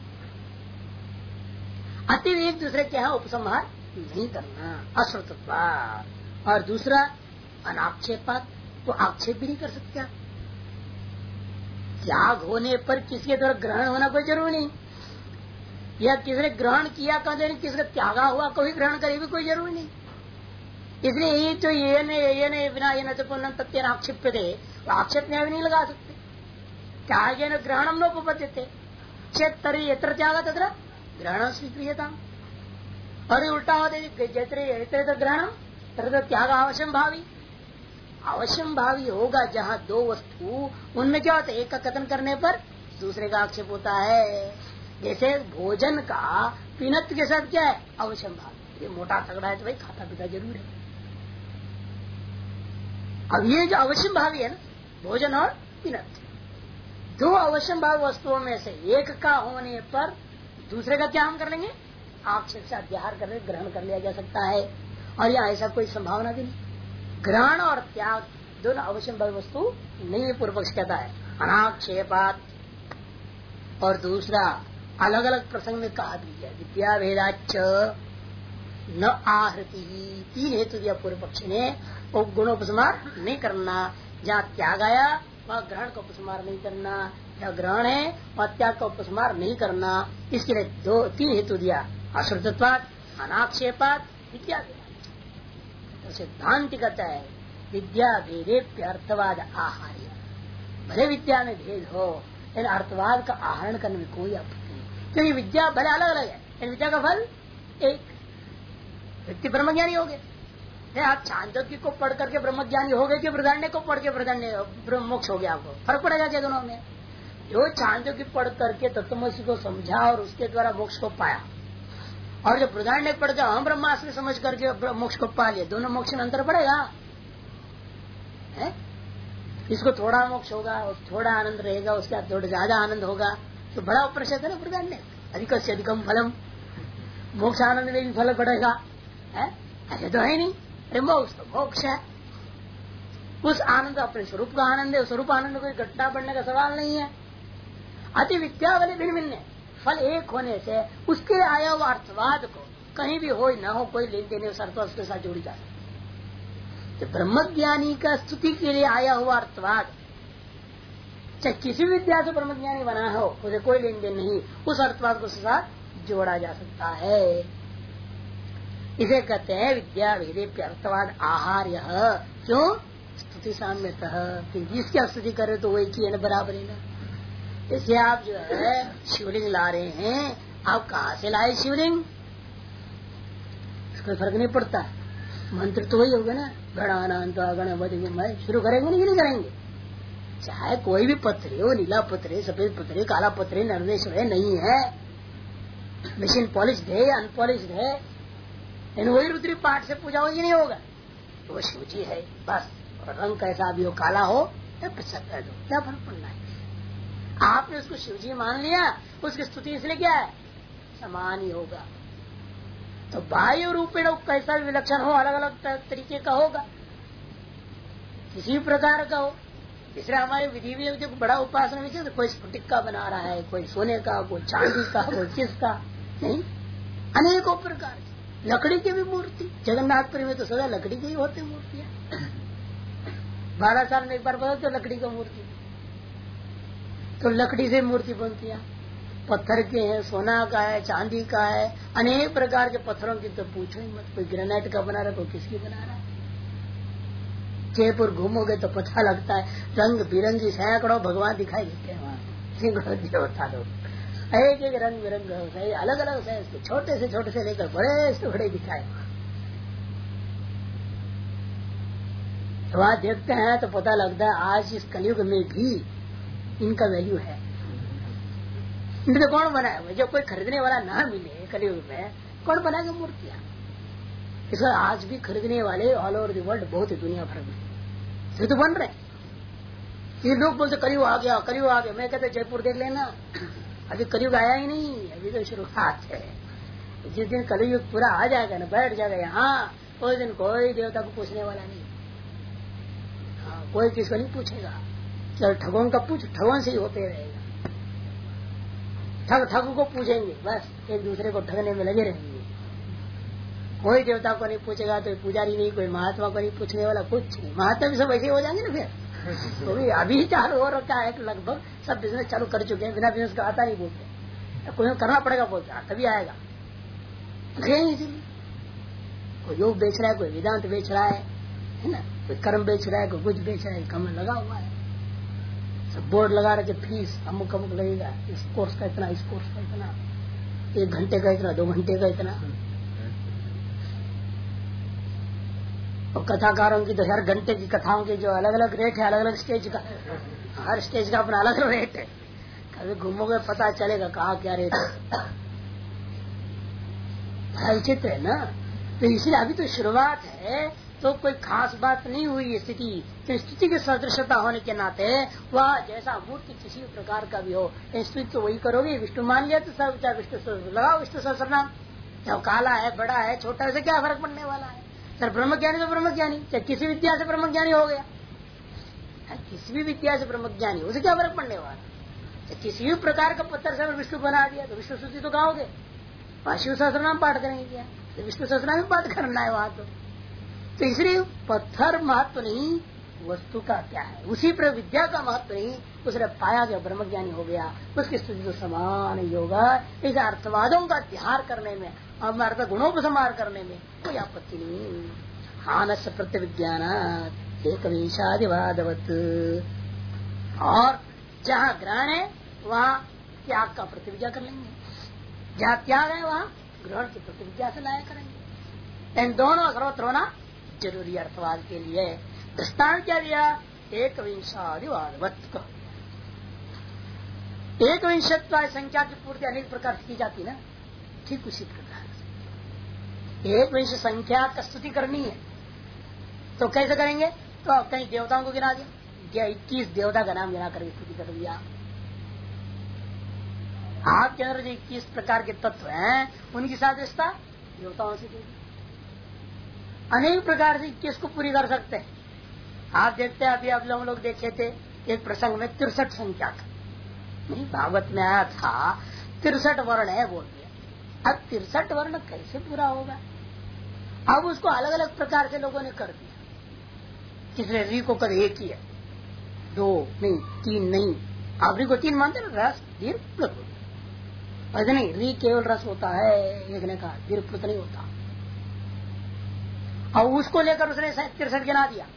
अतिव एक दूसरे के यहाँ उपसंहार नहीं करना, अश्रुतत्व। और दूसरा अनाक्षेपात, तो आक्षेप भी नहीं कर सकते। त्याग होने पर किसी के द्वारा ग्रहण होना कोई जरूरी नहीं, या किसी ने ग्रहण किया कहते किसी का त्यागा हुआ कोई ग्रहण करे भी कोई जरूरी नहीं। इसलिए ये तो ये बिना ये न तथ्य आक्षेप थे, तो आक्षेप न्याय भी नहीं लगा सकते। त्याग न ग्रहणम नोपपद्य थे, क्षेत्र यत्र त्याग तत्र ग्रहण स्वीक्रियता। और उल्टा होते जैसे ग्रहणम तथा त्याग अवश्यम भावी, अवश्यम भावी होगा। जहाँ दो वस्तु उनमें क्या होता है, एक का कथन करने पर दूसरे का आक्षेप होता है। जैसे भोजन का पीनत्व के साथ क्या है, अवश्यम भावी, ये मोटा तगड़ा है तो भाई खाता पीता जरूर है। अब ये जो अवश्य भावी है ना, भोजन और पिनत, दो अवश्य भाव वस्तुओं में से एक का होने पर दूसरे का क्या हम कर लेंगे, आक्षेप से अध्याहार कर ग्रहण कर लिया जा सकता है। और यहाँ ऐसा कोई संभावना भी नहीं। ग्रहण और त्याग दोनों अवश्य भावी वस्तु नहीं है, पूर्व पक्ष कहता है अनाक्षेपात। और दूसरा अलग अलग प्रसंग में कहा भी है विद्या भेदाच न आहृति, तीन हेतु दिया पूर्व पक्ष ने। वो गुणोपसमार नहीं करना, जहाँ त्याग आया वहाँ ग्रहण का उपसमार नहीं करना, जहाँ ग्रहण है वहाँ त्याग का उपसमार नहीं करना। इसके लिए तीन हेतु दिया, अश्रुतत्वात्, अनाक्षेपात, विद्या भेद। सिद्धांत कहता है विद्या भेदे अर्थवाद आहार्य, भले विद्या में भेद हो लेकिन अर्थवाद का आहरण करने में कोई आपत्ति नहीं, क्योंकि विद्या भले अलग अलग है लेकिन विद्या का फल एक। व्यक्ति ब्रह्मज्ञानी हो गए, आप चांदोग्य को पढ़ करके ब्रह्मज्ञानी हो गए कि बृहदारण्य को पढ़ के बृहदारण्य मोक्ष हो गया, आपको फर्क पड़ेगा क्या दोनों में? जो चांदोग्य पढ़ करके तत्वमसी को समझा और उसके द्वारा मोक्ष को पाया, और जो बृहदारण्य पढ़ के हम ब्रह्मास्त्र समझ करके मोक्ष को पा लिया, दोनों मोक्ष में अंतर पड़ेगा है? इसको थोड़ा मोक्ष होगा, थोड़ा आनंद रहेगा, उसके बाद थोड़ा ज्यादा आनंद होगा, तो बड़ा उपनिषद है ना बृहदारण्य, अधिक से अधिकम फलम, मोक्ष आनंद में भी फल बढ़ेगा है? ऐसे तो है नहीं। अरे मोक्ष तो मोक्ष है, उस आनंद अपने स्वरूप का आनंद है, स्वरूप आनंद कोई घटना बढ़ने का सवाल नहीं है। अति विद्या वाले भिन्न भिन्न फल एक होने से उसके आया हुआ अर्थवाद को कहीं भी हो न हो कोई लेन देने उस अर्थवाद के साथ जोड़ी जा सकती। तो ब्रह्मज्ञानी का स्तुति के लिए आया हुआ अर्थवाद चाहे किसी विद्या से ब्रह्मज्ञानी बना हो उसे कोई लेन देन नहीं, उस अर्थवाद को साथ जोड़ा जा सकता है। इसे कहते हैं विद्या भेदे अर्थवाद आहार्य। क्यों? स्तुति साम्यतः, जिसकी आप स्तुति कर रहे तो वही की है ना, बराबर है ना। जैसे आप जो है शिवलिंग ला रहे हैं, आप कहाँ से लाए शिवलिंग, इसका फर्क नहीं पड़ता, मंत्र तो वही होगा ना, गणानांत गणपति शुरू करेंगे नहीं करेंगे, चाहे कोई भी पत्र हो, नीला पत्र है, सफेद पत्र है, काला पत्र है, नर्देश्वर है, नहीं है, मशीन पॉलिश्ड है या अनपॉलिश्ड है, इन वही रुद्री पाठ से पूजा होगी नहीं होगा, तो वो शिव जी है बस। और रंग कैसा भी हो, काला हो या सफेद हो, क्या फर्क पड़ना है? आपने उसको शिव जी मान लिया, उसकी स्तुति इसलिए क्या है, समान ही होगा। तो बाह्य रूपेण कैसा भी विलक्षण हो, अलग अलग तरीके का होगा, किसी प्रकार का हो। इसलिए हमारे विधि में जो बड़ा उपासना विषय, तो कोई स्फटिक का बना रहा है, कोई सोने का, कोई चांदी का, कोई किसका, नहीं, अनेकों प्रकार। लकड़ी की भी मूर्ति, जगन्नाथपुरी में तो सदा लकड़ी की ही होती मूर्तियां, 12 साल में एक बार बदलते लकड़ी का मूर्ति, तो लकड़ी से मूर्ति बनती है, पत्थर के हैं, सोना का है, चांदी का है, अनेक प्रकार के पत्थरों की तो पूछो ही मत। कोई ग्रेनाइट का बना रहा है, कोई किसकी बना रहा है। जयपुर घूमोगे तो पता लगता है रंग बिरंगी सैकड़ों भगवान दिखाई देते हैं वहाँ, देवता लोग एक एक रंग बिरंग अलग अलग है, छोटे से लेकर बड़े से बड़े दिखाए। तो वहाँ देखते हैं तो पता लगता है आज इस कलयुग में भी इनका वैल्यू है। इनको कौन बनाया? जो कोई खरीदने वाला ना मिले कलयुग में, कौन बनाएगा मूर्तियाँ? इसलिए आज भी खरीदने वाले ऑल ओवर द वर्ल्ड बहुत है, दुनिया भर में ये तो बन रहे। ये लोग बोलते कलयुग आ गया, कलयुग आ गया। मैं कहते जयपुर देख लेना, अभी कलयुग आया ही नहीं, अभी तो शुरुआत है। जिस दिन कलयुग पूरा आ जाएगा ना, बैठ जाएगा यहाँ, उस दिन कोई देवता को पूछने वाला नहीं। हाँ, कोई किसको नहीं पूछेगा। चल ठगों का पूछ, ठगों से ही होते रहेगा। ठग को पूछेंगे, बस एक दूसरे को ठगने में लगे रहेंगे। कोई देवता को नहीं पूछेगा, तो पुजारी नहीं, कोई महात्मा को नहीं पूछने वाला, कुछ नहीं। महात्मा भी सब वैसे हो जाएंगे ना फिर। तो भी अभी चालू हो रखा है, लगभग सब बिजनेस चालू कर चुके हैं, बिना बिजनेस का आता नहीं बोलते, कोई करना पड़ेगा बोलते, तभी आएगा। इसीलिए कोई योग बेच रहा है, कोई वेदांत बेच रहा है ना, कोई कर्म बेच रहा है, कोई कुछ बेच रहा है, कम लगा हुआ है। सब बोर्ड लगा रहे फीस अमुक अमुक लगेगा, इस कोर्स का इतना, इस कोर्स का इतना, 1 घंटे का इतना, 2 घंटे का इतना। और कथाकारों की तो हर घंटे की कथाओं के जो अलग अलग रेट है, अलग अलग स्टेज का, हर स्टेज का अपना अलग अलग रेट है। कभी घूमोगे पता चलेगा कहाँ क्या रेट है। विचित्र है ना। तो इसलिए अभी तो शुरुआत है, तो कोई खास बात नहीं हुई स्थिति। तो स्थिति की सदृशता होने के नाते वह जैसा मूर्ति किसी भी प्रकार का भी हो, स्थिति तो वही करोगे। विष्णु मान लिया तो सब चाहे विष्णु सहस्त्र लगाओ, विष्णु सहस्त्र नाम। चाहे काला है, बड़ा है, छोटा है, क्या फर्क पड़ने वाला है। सर ब्रह्मज्ञानी तो ब्रह्मज्ञानी, चाहे किसी विद्या से ब्रह्मज्ञानी हो गया, किसी भी विद्या से ब्रह्मज्ञानी, उसे क्या फर्क पड़ने वाला। किसी भी प्रकार का पत्थर से विष्णु बना दिया तो विष्णु स्तुति तो गाओगे, वहां शिव सहस्त्र नाम पाठ करेंगे क्या, तो विष्णु सहस्त्र नाम पाठ करना है वहां। तो इसलिए पत्थर महत्व नहीं, वस्तु का क्या है, उसी पर विद्या का महत्व नहीं, उसने पाया गया ब्रह्मज्ञानी हो गया, उसकी स्थिति तो समान ही होगा। इस अर्थवादों का ध्यान करने में, अर्थ गुणोपसंहार करने में कोई आपत्ति नहीं। हानस प्रत्यविज्ञान एक विंशादिवादवत, और जहाँ ग्रहण है वहाँ त्याग का प्रतिविज्ञा कर लेंगे, जहाँ त्याग है वहाँ ग्रहण की प्रतिविज्ञा से लाया करेंगे। इन दोनों सर्वत्र होना जरूरी अर्थवाद के लिए। दृष्टांत क्या दिया, एक विंशादिवादवत को। एक विंशत्व संख्या की पूर्ति अनेक प्रकार से की जाती है ना, ठीक उसी प्रकार एक विंश संख्या का स्तुति करनी है तो कैसे करेंगे, तो कहीं देवताओं को गिना दिया, 21 देवता का नाम गिना करके स्तुति कर दिया। आपके अंदर जो 21 प्रकार के तत्व हैं उनकी सादृशता देवताओं से देगी। अनेक प्रकार से 21 को पूरी कर सकते हैं। आप देखते हैं अभी अब लोग देखे थे एक प्रसंग में 63 संख्या का, नहीं भागवत में आया था 63 वर्ण है बोल दिया। अब 63 वर्ण कैसे पूरा होगा, अब उसको अलग अलग प्रकार से लोगों ने कर दिया। किसने री को कभी एक ही है, 2 नहीं 3 नहीं, आप री को 3 मानते ना, रस दीर्घ प्लुत, ऐसे नहीं री केवल रस होता है, एक ने कहा दीर्घ प्लुत नहीं होता। और उसको लेकर उसने 63 गिना दिया।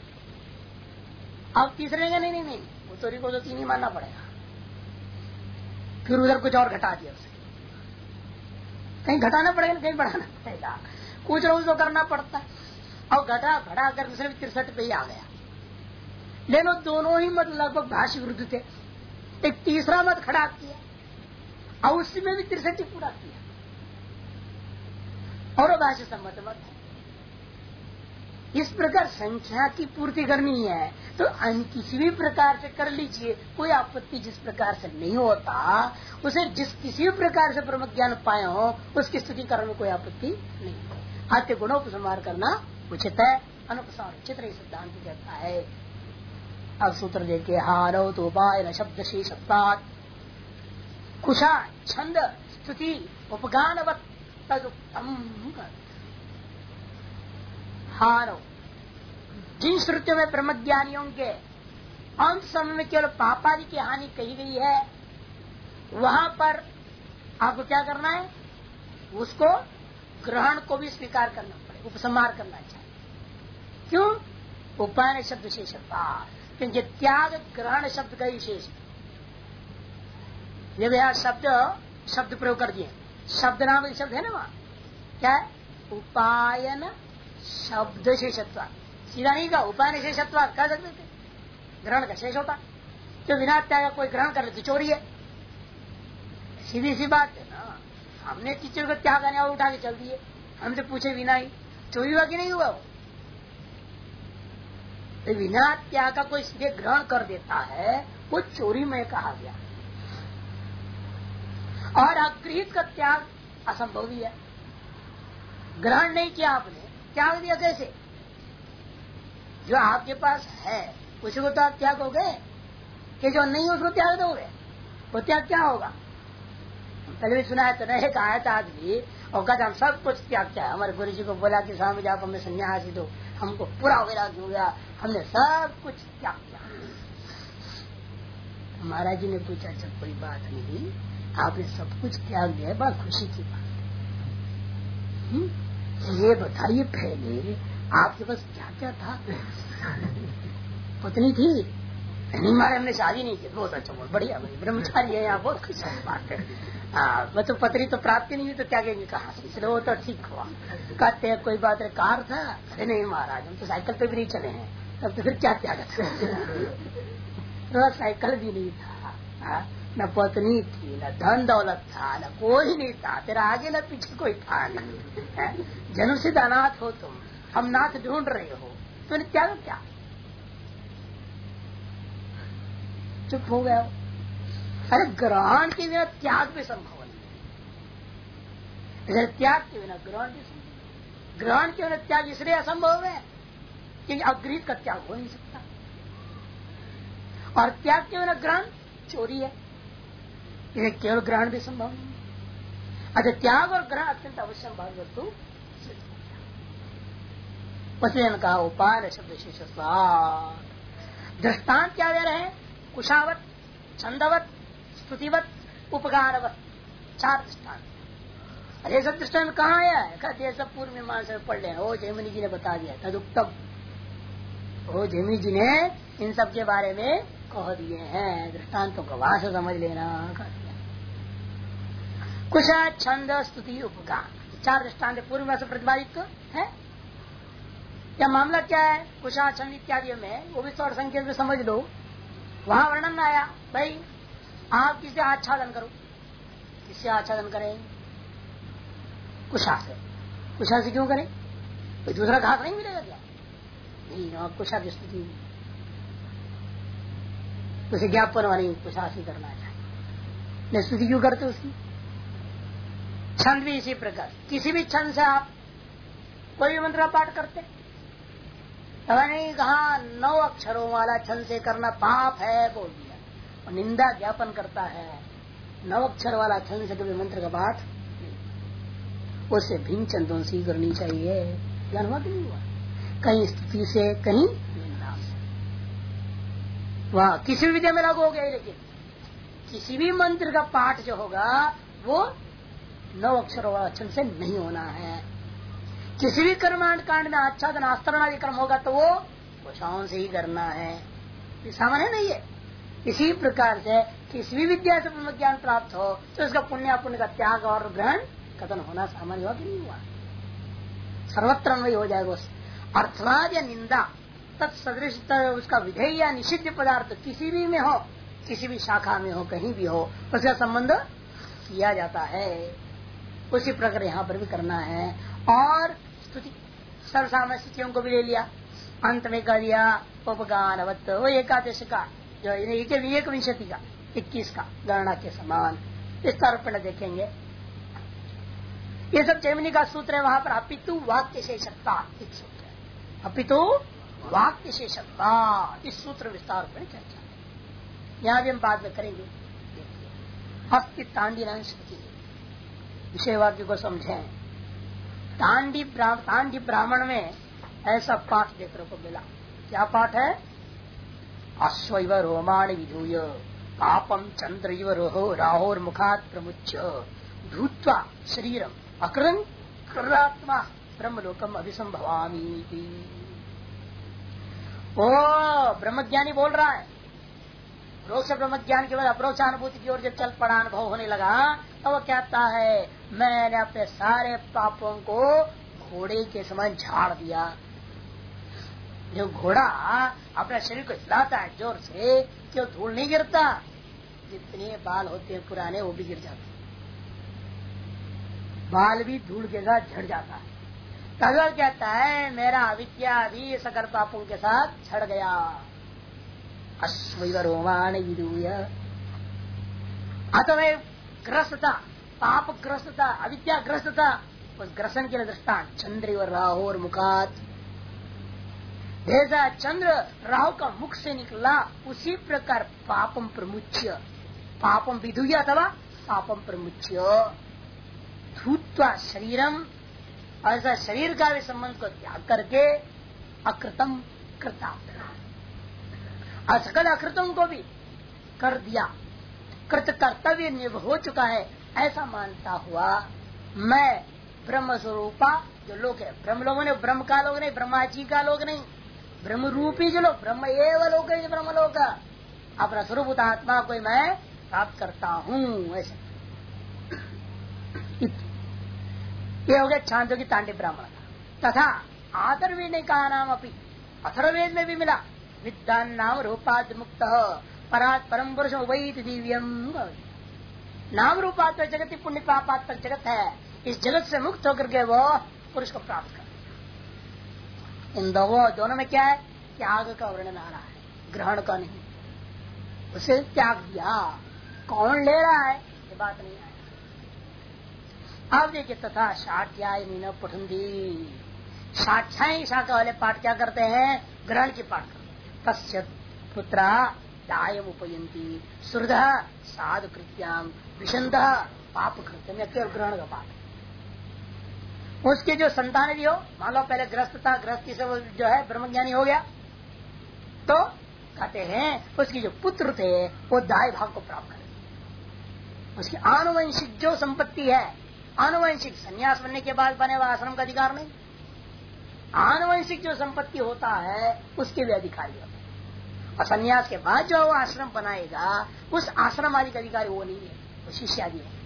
अब तीसरे ने नहीं वो तो री को तो 3 ही मानना पड़ेगा, फिर उधर कुछ और घटा दिया उसे, कहीं घटाना पड़ेगा कहीं बढ़ाना पड़ेगा, कुछ रोज तो करना पड़ता है। और घटा बढ़ा कर दूसरे 63 पे ही आ गया। लेकिन दोनों ही मत लगभग भाष्य विरुद्ध थे। एक तीसरा मत खड़ा किया और उसमें भी 63 पूरा किया, और भाष्य सम्मत मत है। इस प्रकार संख्या की पूर्ति करनी है तो किसी भी प्रकार से कर लीजिए, कोई आपत्ति जिस प्रकार से नहीं होता, उसे जिस किसी भी प्रकार से ब्रह्म ज्ञान पाए हो उसकी स्तुति करने में कोई आपत्ति नहीं। आत्य गुणोपसंहार करना उचित है, अनुपसार उचित नहीं सिद्धांत कहता है। अब सूत्र देखे, हारो तो उपाय न शब्द शेषत्वात् कुशा छंद स्तुति उपगानवत् तदुक्तम। हारो, जिन श्रुतियों में ब्रह्मज्ञानियों के अंत समय में केवल पापादि की हानि कही गई है, वहां पर आपको क्या करना है, उसको ग्रहण को भी स्वीकार करना पड़ेगा, उपसंहार करना चाहिए। क्यों, उपाय शब्द विशेषता, क्योंकि त्याग ग्रहण शब्द का विशेष। ये भैया शब्द प्रयोग कर दिए, शब्द नाम शब्द है ना, वहां क्या है, उपायन शब्द शेषत्व, सीधा नहीं का उपाय शेषत्व कह सकते थे, ग्रहण का शेष होता। तो बिना त्याग कोई ग्रहण कर ले तो चोरी है, सीधी सी बात है ना। हमने टीचर को त्याग करने और उठा के चल दिए, हमसे पूछे बिना ही, चोरी हुआ कि नहीं हुआ। तो बिना त्याग का कोई सीधे ग्रहण कर देता है, वो चोरी में कहा गया। और अगृहित का त्याग असंभव ही है, ग्रहण नहीं किया आपने, त्याग दिया कैसे। जो आपके पास है उसी को तो आप त्याग हो गए, कि जो नहीं उसको त्याग दोगे, वो त्याग क्या होगा। पहले भी सुना है तो नहीं, कहा था आदमी और कहते हम सब कुछ त्याग किया। हमारे गुरु जी को बोला कि स्वामी जी आप हमें संन्यास दो, हमको पूरा वैराग्य हो गया, हमने सब कुछ त्याग किया। महाराज जी ने पूछा, अच्छा कोई बात नहीं, आपने सब कुछ त्याग दिया, बड़ा खुशी की बात। ये बताइए पहले आपके पास क्या क्या था। पत्नी थी नहीं, मारे हमने शादी नहीं की। बहुत अच्छा, बहुत बढ़िया, ब्रह्मचारी है यहाँ, बहुत खुश बात है। मैं तो पत्नी तो प्राप्ति नहीं हुई तो क्या कहेंगे कहा, इसलिए वो तो ठीक हुआ। कहते हैं कोई बात है, कार था, अरे नहीं महाराज हम तो साइकिल पे भी नहीं चले हैं, तब तो फिर क्या त्याग था। तो साइकिल भी नहीं था, न पत्नी थी, न धन दौलत था, न कोई नहीं था, तेरा आगे न पीछे कोई था नहीं है? जन्म से अनाथ हो तुम, हम नाथ ढूंढ रहे हो, तूने त्याग क्या? चुप हो गया। अरे ग्रहण के बिना त्याग भी संभव नहीं, त्याग के बिना ग्रहण भी संभव। ग्रहण के बिना त्याग इसलिए असंभव है क्योंकि अगृहित का त्याग हो नहीं सकता, और त्याग के बिना ग्रहण चोरी है, इसे केवल ग्रहण भी संभव नहीं। अच्छा, त्याग और ग्रहण अत्यंत आवश्यक बात वस्तु उसने कहा उपाय शब्द शेष दृष्टांत क्या दे रहे हैं? कुशावत, छंदवत, स्तुतिवत, उपगारवत, 4 दृष्टांत। अरे सब दृष्टांत कहाँ आया है? कहते सब पूर्व मीमांसा से पढ़ लेना। ओ जैमिनी जी ने बता दिया तदुक्तम, ओ जैमिनी जी ने इन सब के बारे में कह दिए हैं, दृष्टांतों को वहां से समझ लेना। कुशा, छंद, स्तुति, उपगान, 4 दृष्टांत पूर्व में से प्रतिपादित है। क्या मामला क्या है? कुशा, छंद इत्यादि में वो भी स्वर संकेत में समझ लो। वहां वर्णन आया भाई आप किसे आच्छादन करो, किससे आच्छादन करें? कुशा से। कुशा से क्यों करें? कोई दूसरा घास नहीं मिलेगा क्या? नहीं, कुशा की स्तुति उसे ज्ञापन वाली कुशा से करना चाहिए। स्तुति क्यों करते उसकी? छंद भी इसी प्रकार, किसी भी छंद से आप कोई भी मंत्र पाठ करते, नहीं कहा 9 अक्षरों वाला छंद से करना पाप है बोल दिया, और निंदा ज्ञापन करता है। 9 अक्षर वाला छंद से कभी मंत्र का पाठ उससे भिन्न छंदों से करनी चाहिए। ज्ञान हुआ कि नहीं हुआ? कहीं स्तुति से, कहीं निंदा से। वह किसी भी विद्या में लागू हो गया, लेकिन किसी भी मंत्र का पाठ जो होगा वो 9 अक्षरों वाला छंद से नहीं होना है। किसी भी कर्मांड कांड में आच्छादन आस्तरण आदि कर्म होगा तो वो कुशाओं से ही करना है, सामान्य नहीं है। इसी प्रकार से किसी भी विद्या से ब्रह्म ज्ञान प्राप्त हो तो उसका पुण्य पुण्य का त्याग और ग्रहण कथन होना सामान्य हुआ कि नहीं हुआ? सर्वत्र अन्वय हो जाएगा। अर्थवाद या निंदा तत्सदृश उसका विधेय या निषिद्ध पदार्थ किसी भी में हो, किसी भी शाखा में हो, कहीं भी हो, उसका संबंध किया जाता है। उसी प्रकार यहाँ पर भी करना है। और स्तुति सर्वसामान्य स्थितियों को भी ले लिया, अंत में कर दिया उपगानवत, वो एकादश का जो 21 का 21 का गणना के समान विस्तार देखेंगे। ये सब जैमिनी का सूत्र है। वहां पर अपितु वाक्य शेषत्ता एक सूत्र है, अपितु वाक्य शेषत्ता, इस सूत्र विस्तार पर चर्चा यहाँ भी हम बाद में करेंगे। अस्थि तांडीनांश विषय वाक्य को समझें। तांडी ब्राह्मण में ऐसा पाठ देखने को मिला। क्या पाठ है? अश्वैव रोमाणि विधूय पापम चंद्र इव राहोर मुखात प्रमुच्य धूत्वा शरीरम अकृतं कृतात्मा ब्रह्मलोकम अभिसंभवामि। ओ ब्रह्मज्ञानी बोल रहा है। परोक्ष ब्रह्मज्ञान के बाद अप्रोक्षानुभूति की ओर जब चल पड़ा, अनुभव होने लगा, तो वो कहता है मैंने अपने सारे पापों को घोड़े के समान झाड़ दिया। जो घोड़ा अपने शरीर को हिलाता है जोर से, क्यों धूल नहीं गिरता? जितने बाल होते हैं पुराने वो भी गिर जाते हैं, बाल भी धूल के साथ झड़ जाता है। तब कहता है मेरा अविद्या भी सकल पापों के साथ झड़ गया। अश्वैव रोमाण विधूय, अतः ग्रस्तता, पाप ग्रस्तता, अविद्या ग्रस्तता, उस ग्रसन के दृष्टांत चंद्र और राहु और मुखात, जैसा चंद्र राहु का मुख से निकला उसी प्रकार पापम प्रमुच्य, पापम विधूय अथवा पापम प्रमुच्य धूत्वा शरीरम, ऐसा शरीर का भी संबंध को त्याग करके अकृतम कृता, असकल अकृतों को भी कर दिया, कृत कर्तव्य हो चुका है ऐसा मानता हुआ मैं ब्रह्म स्वरूपा जो लोग है, ब्रह्म लोगों ने, ब्रह्म का लोग नहीं, ब्रह्मा जी का लोग नहीं, ब्रह्म रूपी जो लोग, ब्रह्म एवं लोग है, ब्रह्म लोग का अपना स्वरूप आत्मा को मैं प्राप्त करता हूँ। ऐसा ये हो गया छांदों की तांडव ब्राह्मण का। तथा अथर्ववेद ने कहा नाम अपनी, अथर्ववेद में भी मिला विद्वान नाम रूपाद मुक्त परात परम पुरुष वही दिव्यम। नाम रूपात्मक जगत ही पुण्य पापात्मक जगत है। इस जगत से मुक्त होकर के वो पुरुष को प्राप्त कर। इन दोनों में क्या है? त्याग का वर्णन आ रहा है, ग्रहण का नहीं। उसे त्याग दिया, कौन ले रहा है ये बात नहीं है। अब देखिए तथा शाठ्यायनी न पठंदी, शाठ्यायी शाखा वाले पाठ क्या करते हैं? ग्रहण की पाठ करते। तस्य पुत्रा दायम उपयंती सुहृद साधु कृत्याम विषंद पाप कृत्य में केवल ग्रहण का पाठ। उसके जो संतान भी हो, मान लो पहले ग्रस्त था, गृहस्थी से वो जो है ब्रह्मज्ञानी हो गया, तो कहते हैं उसकी जो पुत्र थे वो दाय भाग को प्राप्त करें। उसकी आनुवंशिक जो संपत्ति है, आनुवंशिक संन्यास बनने के बाद बने हुआ आश्रम का अधिकार नहीं, आनुवंशिक जो संपत्ति होता है उसके भी अधिकारी होते हैं। और संन्यास के बाद जो वो आश्रम बनाएगा उस आश्रम आदि का अधिकारी वो नहीं है, वो शिष्य आदि है।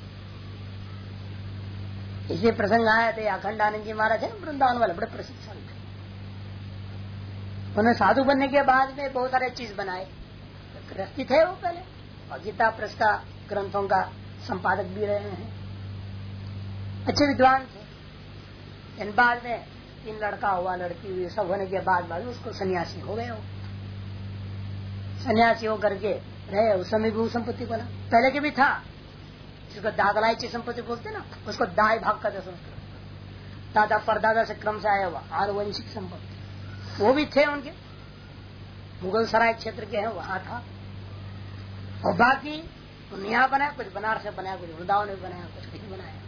इसलिए प्रसंग आए थे अखंडानंद जी महाराज है वृंदावन वाले, बड़े प्रसिद्ध संत थे। उन्होंने साधु बनने के बाद में बहुत सारे चीज बनाए। गृहस्थी थे वो पहले, और गीता प्रेस का ग्रंथों का संपादक भी रहे हैं, अच्छे विद्वान थे। इन बाद में 3 लड़का हुआ, लड़की हुई, सब होने के बाद उसको सन्यासी हो गए। सन्यासी हो करके रहे, उस समय भी संपत्ति बना। पहले के भी था, जिसको दादलायची संपत्ति बोलते ना, उसको दाय भाग का संस्कृत, दादा परदादा से क्रम से आया हुआ आनुवंशिक संपत्ति, वो भी थे उनके। मुगल सराय क्षेत्र के हैं, वहां था। और बाकी यहाँ बनाया, कुछ बनारस से बनाया, कुछ वृंदावन में बनाया, कुछ कहीं बनाया।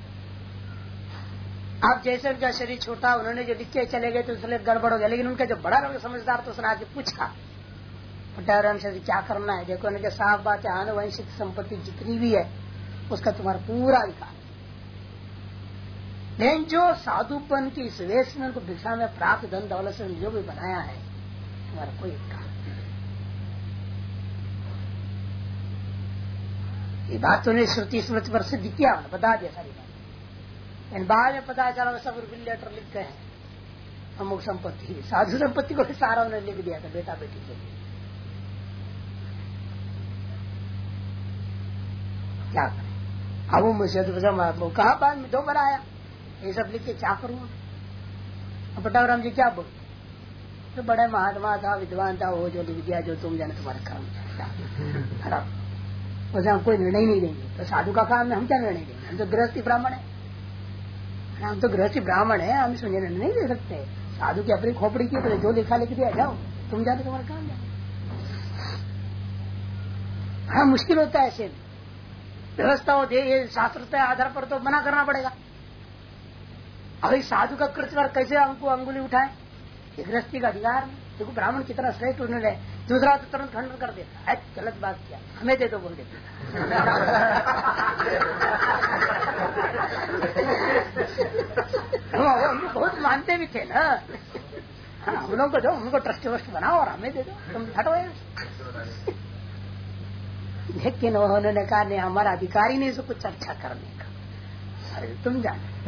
अब जैसे उनका शरीर छोटा, उन्होंने जो लिख के चले गए तो उसलिए गड़बड़ हो गया। लेकिन उनका जो बड़ा समझदार तो उसने आके पूछा पटाराम से क्या करना है। देखो उनके साफ बात है, आनुवंशिक संपत्ति जितनी भी है उसका तुम्हारा पूरा अधिकार। लेकिन जो साधुपन की इस वेश में उनको भिक्षा में प्राप्त धन दौलत से जो भी बनाया है, तुम्हारा कोई अधिकार। ये बात तो ने श्रुति स्मृति पर सिद्ध किया, बता दिया सारी बात। इन बाद में पता चला सब लेटर लिख गए हैं, अमुक संपत्ति, साधु संपत्ति को सारा उन्होंने लिख दिया था बेटा बेटी के लिए। क्या करें? अब वो मुझे तो कहा बाद में 2 बार आया, ये सब लिख के क्या करूंगा। पटावराम जी क्या बोल, तो बड़े महात्मा था, विद्वान था, वो जो लिख दिया, जो तुम जाने तुम्हारा कर्म खराब, उसे हम कोई निर्णय नहीं देंगे। तो साधु का काम है, हम क्या निर्णय देंगे? हम तो गृहस्थी ब्राह्मण है, हम तो गृहस्थी ब्राह्मण है, हम इसमें निर्णय नहीं दे सकते। साधु की अपनी खोपड़ी की तो जो लिखा लिख दिया, जाओ तुम जाने तुम्हारा काम है। हाँ मुश्किल होता है ऐसे व्यवस्था हो, ये शास्त्र के आधार पर तो मना करना पड़ेगा। अभी साधु का कृत्य कैसे हमको अंगुली उठाए? गृहस्थी का अधिकार नहीं। देखो ब्राह्मण कितना श्रेष्ठ उन्होंने, दूसरा तो तुरंत खंडन कर देता है, गलत बात किया, हमें दे दो बोल देते। हम बहुत मानते भी थे ना, हम लोग को दो, उनको ट्रस्ट वस्ट बनाओ और हमें दे दो, तुम हटो। लेकिन उन्होंने कहा नहीं, हमारा अधिकार ही नहीं इसको कुछ अच्छा करने का, अरे तुम जाने।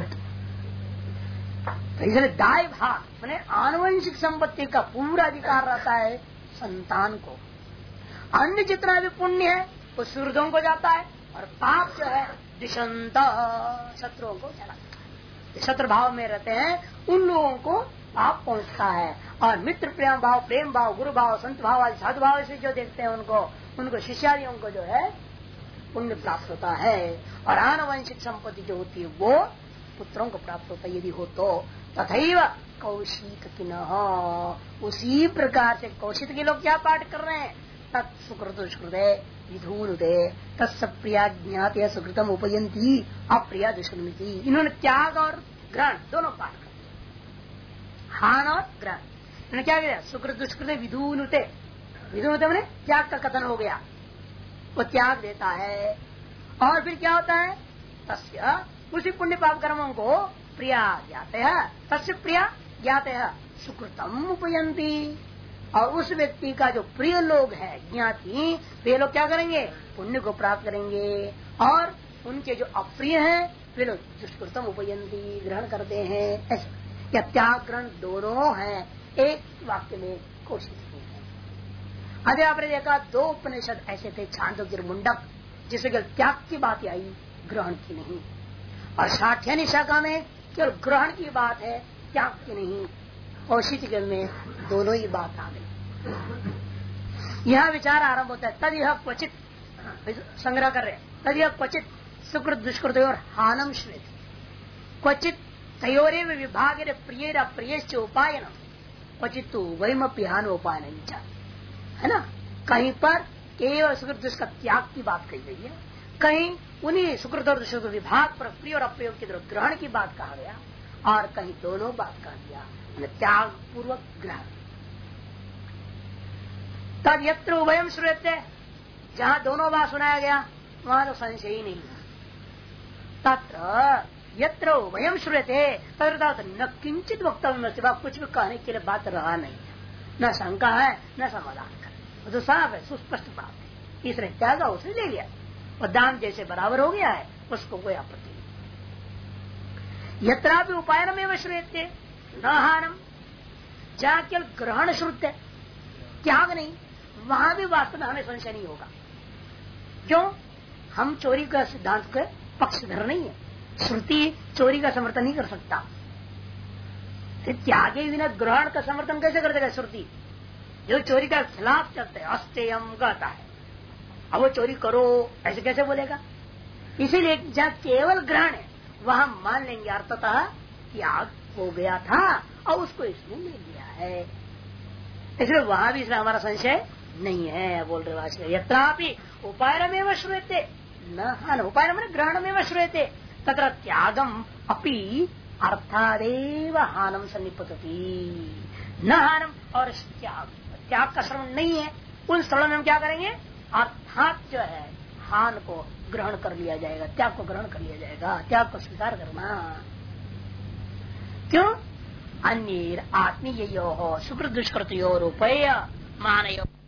तो इसलिए दाय भाग मैंने आनुवंशिक संपत्ति का पूरा अधिकार रहता है संतान को। अन्य जितना भी पुण्य है वो सुहृदों को जाता है, और पाप जो है दिशंत शत्रुओं को चला जाता है। शत्रु भाव में रहते हैं उन लोगों को पाप पहुंचता है, और मित्र प्रेम भाव, प्रेम भाव, गुरु भाव, संत भाव आदि साधु भाव से जो देखते हैं उनको शिष्यादियों को जो है पुण्य प्राप्त होता है। और आनुवंशिक संपत्ति जो होती है वो पुत्रों को प्राप्त होता है यदि हो तो। तथैव कौशिक किनः, उसी प्रकार से कौशिक के लोग क्या पाठ कर रहे हैं? तत्सुकृत दुष्कृते विधूनुते तत्सप्रिया ज्ञात सुकृतम उपयंती अप्रिया दुष्कृति। इन्होंने त्याग और ग्रहण दोनों पाठ कर, हान और ग्रहण। इन्होंने क्या किया? सुकृत दुष्कृते विधूनुते, विधूनुते मैंने त्याग का कथन हो गया, वो त्याग देता है। और फिर क्या होता है? तस्य उसी पुण्य पाप कर्मों को प्रिया ज्ञाते है, तस्य प्रिया ज्ञाते है सुकृतम उपयंती। और उस व्यक्ति का जो प्रिय लोग है ज्ञाति, वे लोग क्या करेंगे? पुण्य को प्राप्त करेंगे। और उनके जो अप्रिय हैं वे लोग दुष्कृतम उपयंती ग्रहण करते हैं। ऐसा क्या त्याग ग्रहण दोनों है एक वाक्य में कोशिश की है। अभी आपने देखा 2 उपनिषद ऐसे थे, छांदोग्य मुंडक, जिससे केवल त्याग की बात आई, ग्रहण की नहीं। और साठ्यानी शाखा में केवल ग्रहण की बात है, त्याग की नहीं। औषधि में दोनों ही बात आ गई। यह विचार आरंभ होता है, तद यह क्वचित संग्रह कर रहे, तद यह क्वचित सुकृत दुष्कृत और हानम श्वेत, क्वचित तयोरेव विभाग प्रिय अप्रिय उपायन, क्वचित वैम पिहान उपायन, है ना। कहीं पर केवल सुकृत दुष्कृत त्याग की बात कही गई है, कहीं उन्हीं सुकृत और दुष्कृत विभाग पर प्रिय और अप्रयोग की तरफ ग्रहण की बात कहा गया, और कहीं दोनों बात कहा गया, त्याग पूर्वक ग्रहण। तब यत्र उभयम श्रूयते, जहां दोनों बात सुनाया गया वहां तो संशय ही नहीं। तत्र यत्र उभयम श्रूयते तत्र न किंचित वक्तव्य, कुछ भी कहने के लिए बात रहा नहीं, न शंका है न समाधान है, तो साफ है, सुस्पष्ट बात है। इसने त्याग उसने ले लिया और दान जैसे बराबर हो गया है, उसको कोई आपत्ति नहीं। यत्रा भी उपायनम एवं श्रूयते न हारम, जहां केवल ग्रहण श्रुत है, त्याग नहीं, वहां भी वास्तव में हमें संशय नहीं होगा। क्यों? हम चोरी का सिद्धांत के पक्षधर नहीं है, श्रुति चोरी का समर्थन नहीं कर सकता। त्यागे बिना ग्रहण का समर्थन कैसे कर देगा श्रुति? जो चोरी का खिलाफ चलते है, अस्तेयम कहता है, अब वो चोरी करो ऐसे कैसे बोलेगा? इसीलिए जहाँ केवल ग्रहण है वहां मान लेंगे अर्थतः त्याग हो गया था और उसको इसने ले लिया है, इसलिए वहां भी इसमें हमारा संशय नहीं है। बोल रहे वास्तव यत्रापि उपायनमेव श्रूयते न हान, उपायन मैंने ग्रहणमेव श्रूयते तत्र त्यागम अपि अर्थादेव हानम सन्निपतति, न हानम, और त्याग का श्रवण नहीं है, उन स्थलों में हम क्या करेंगे? अर्थात जो है हान को ग्रहण कर लिया जाएगा, त्याग को ग्रहण कर लिया जाएगा, त्याग को स्वीकार करना। क्यों? अन्य आत्मीयो सुकृत दुष्कृत रूपय मानयो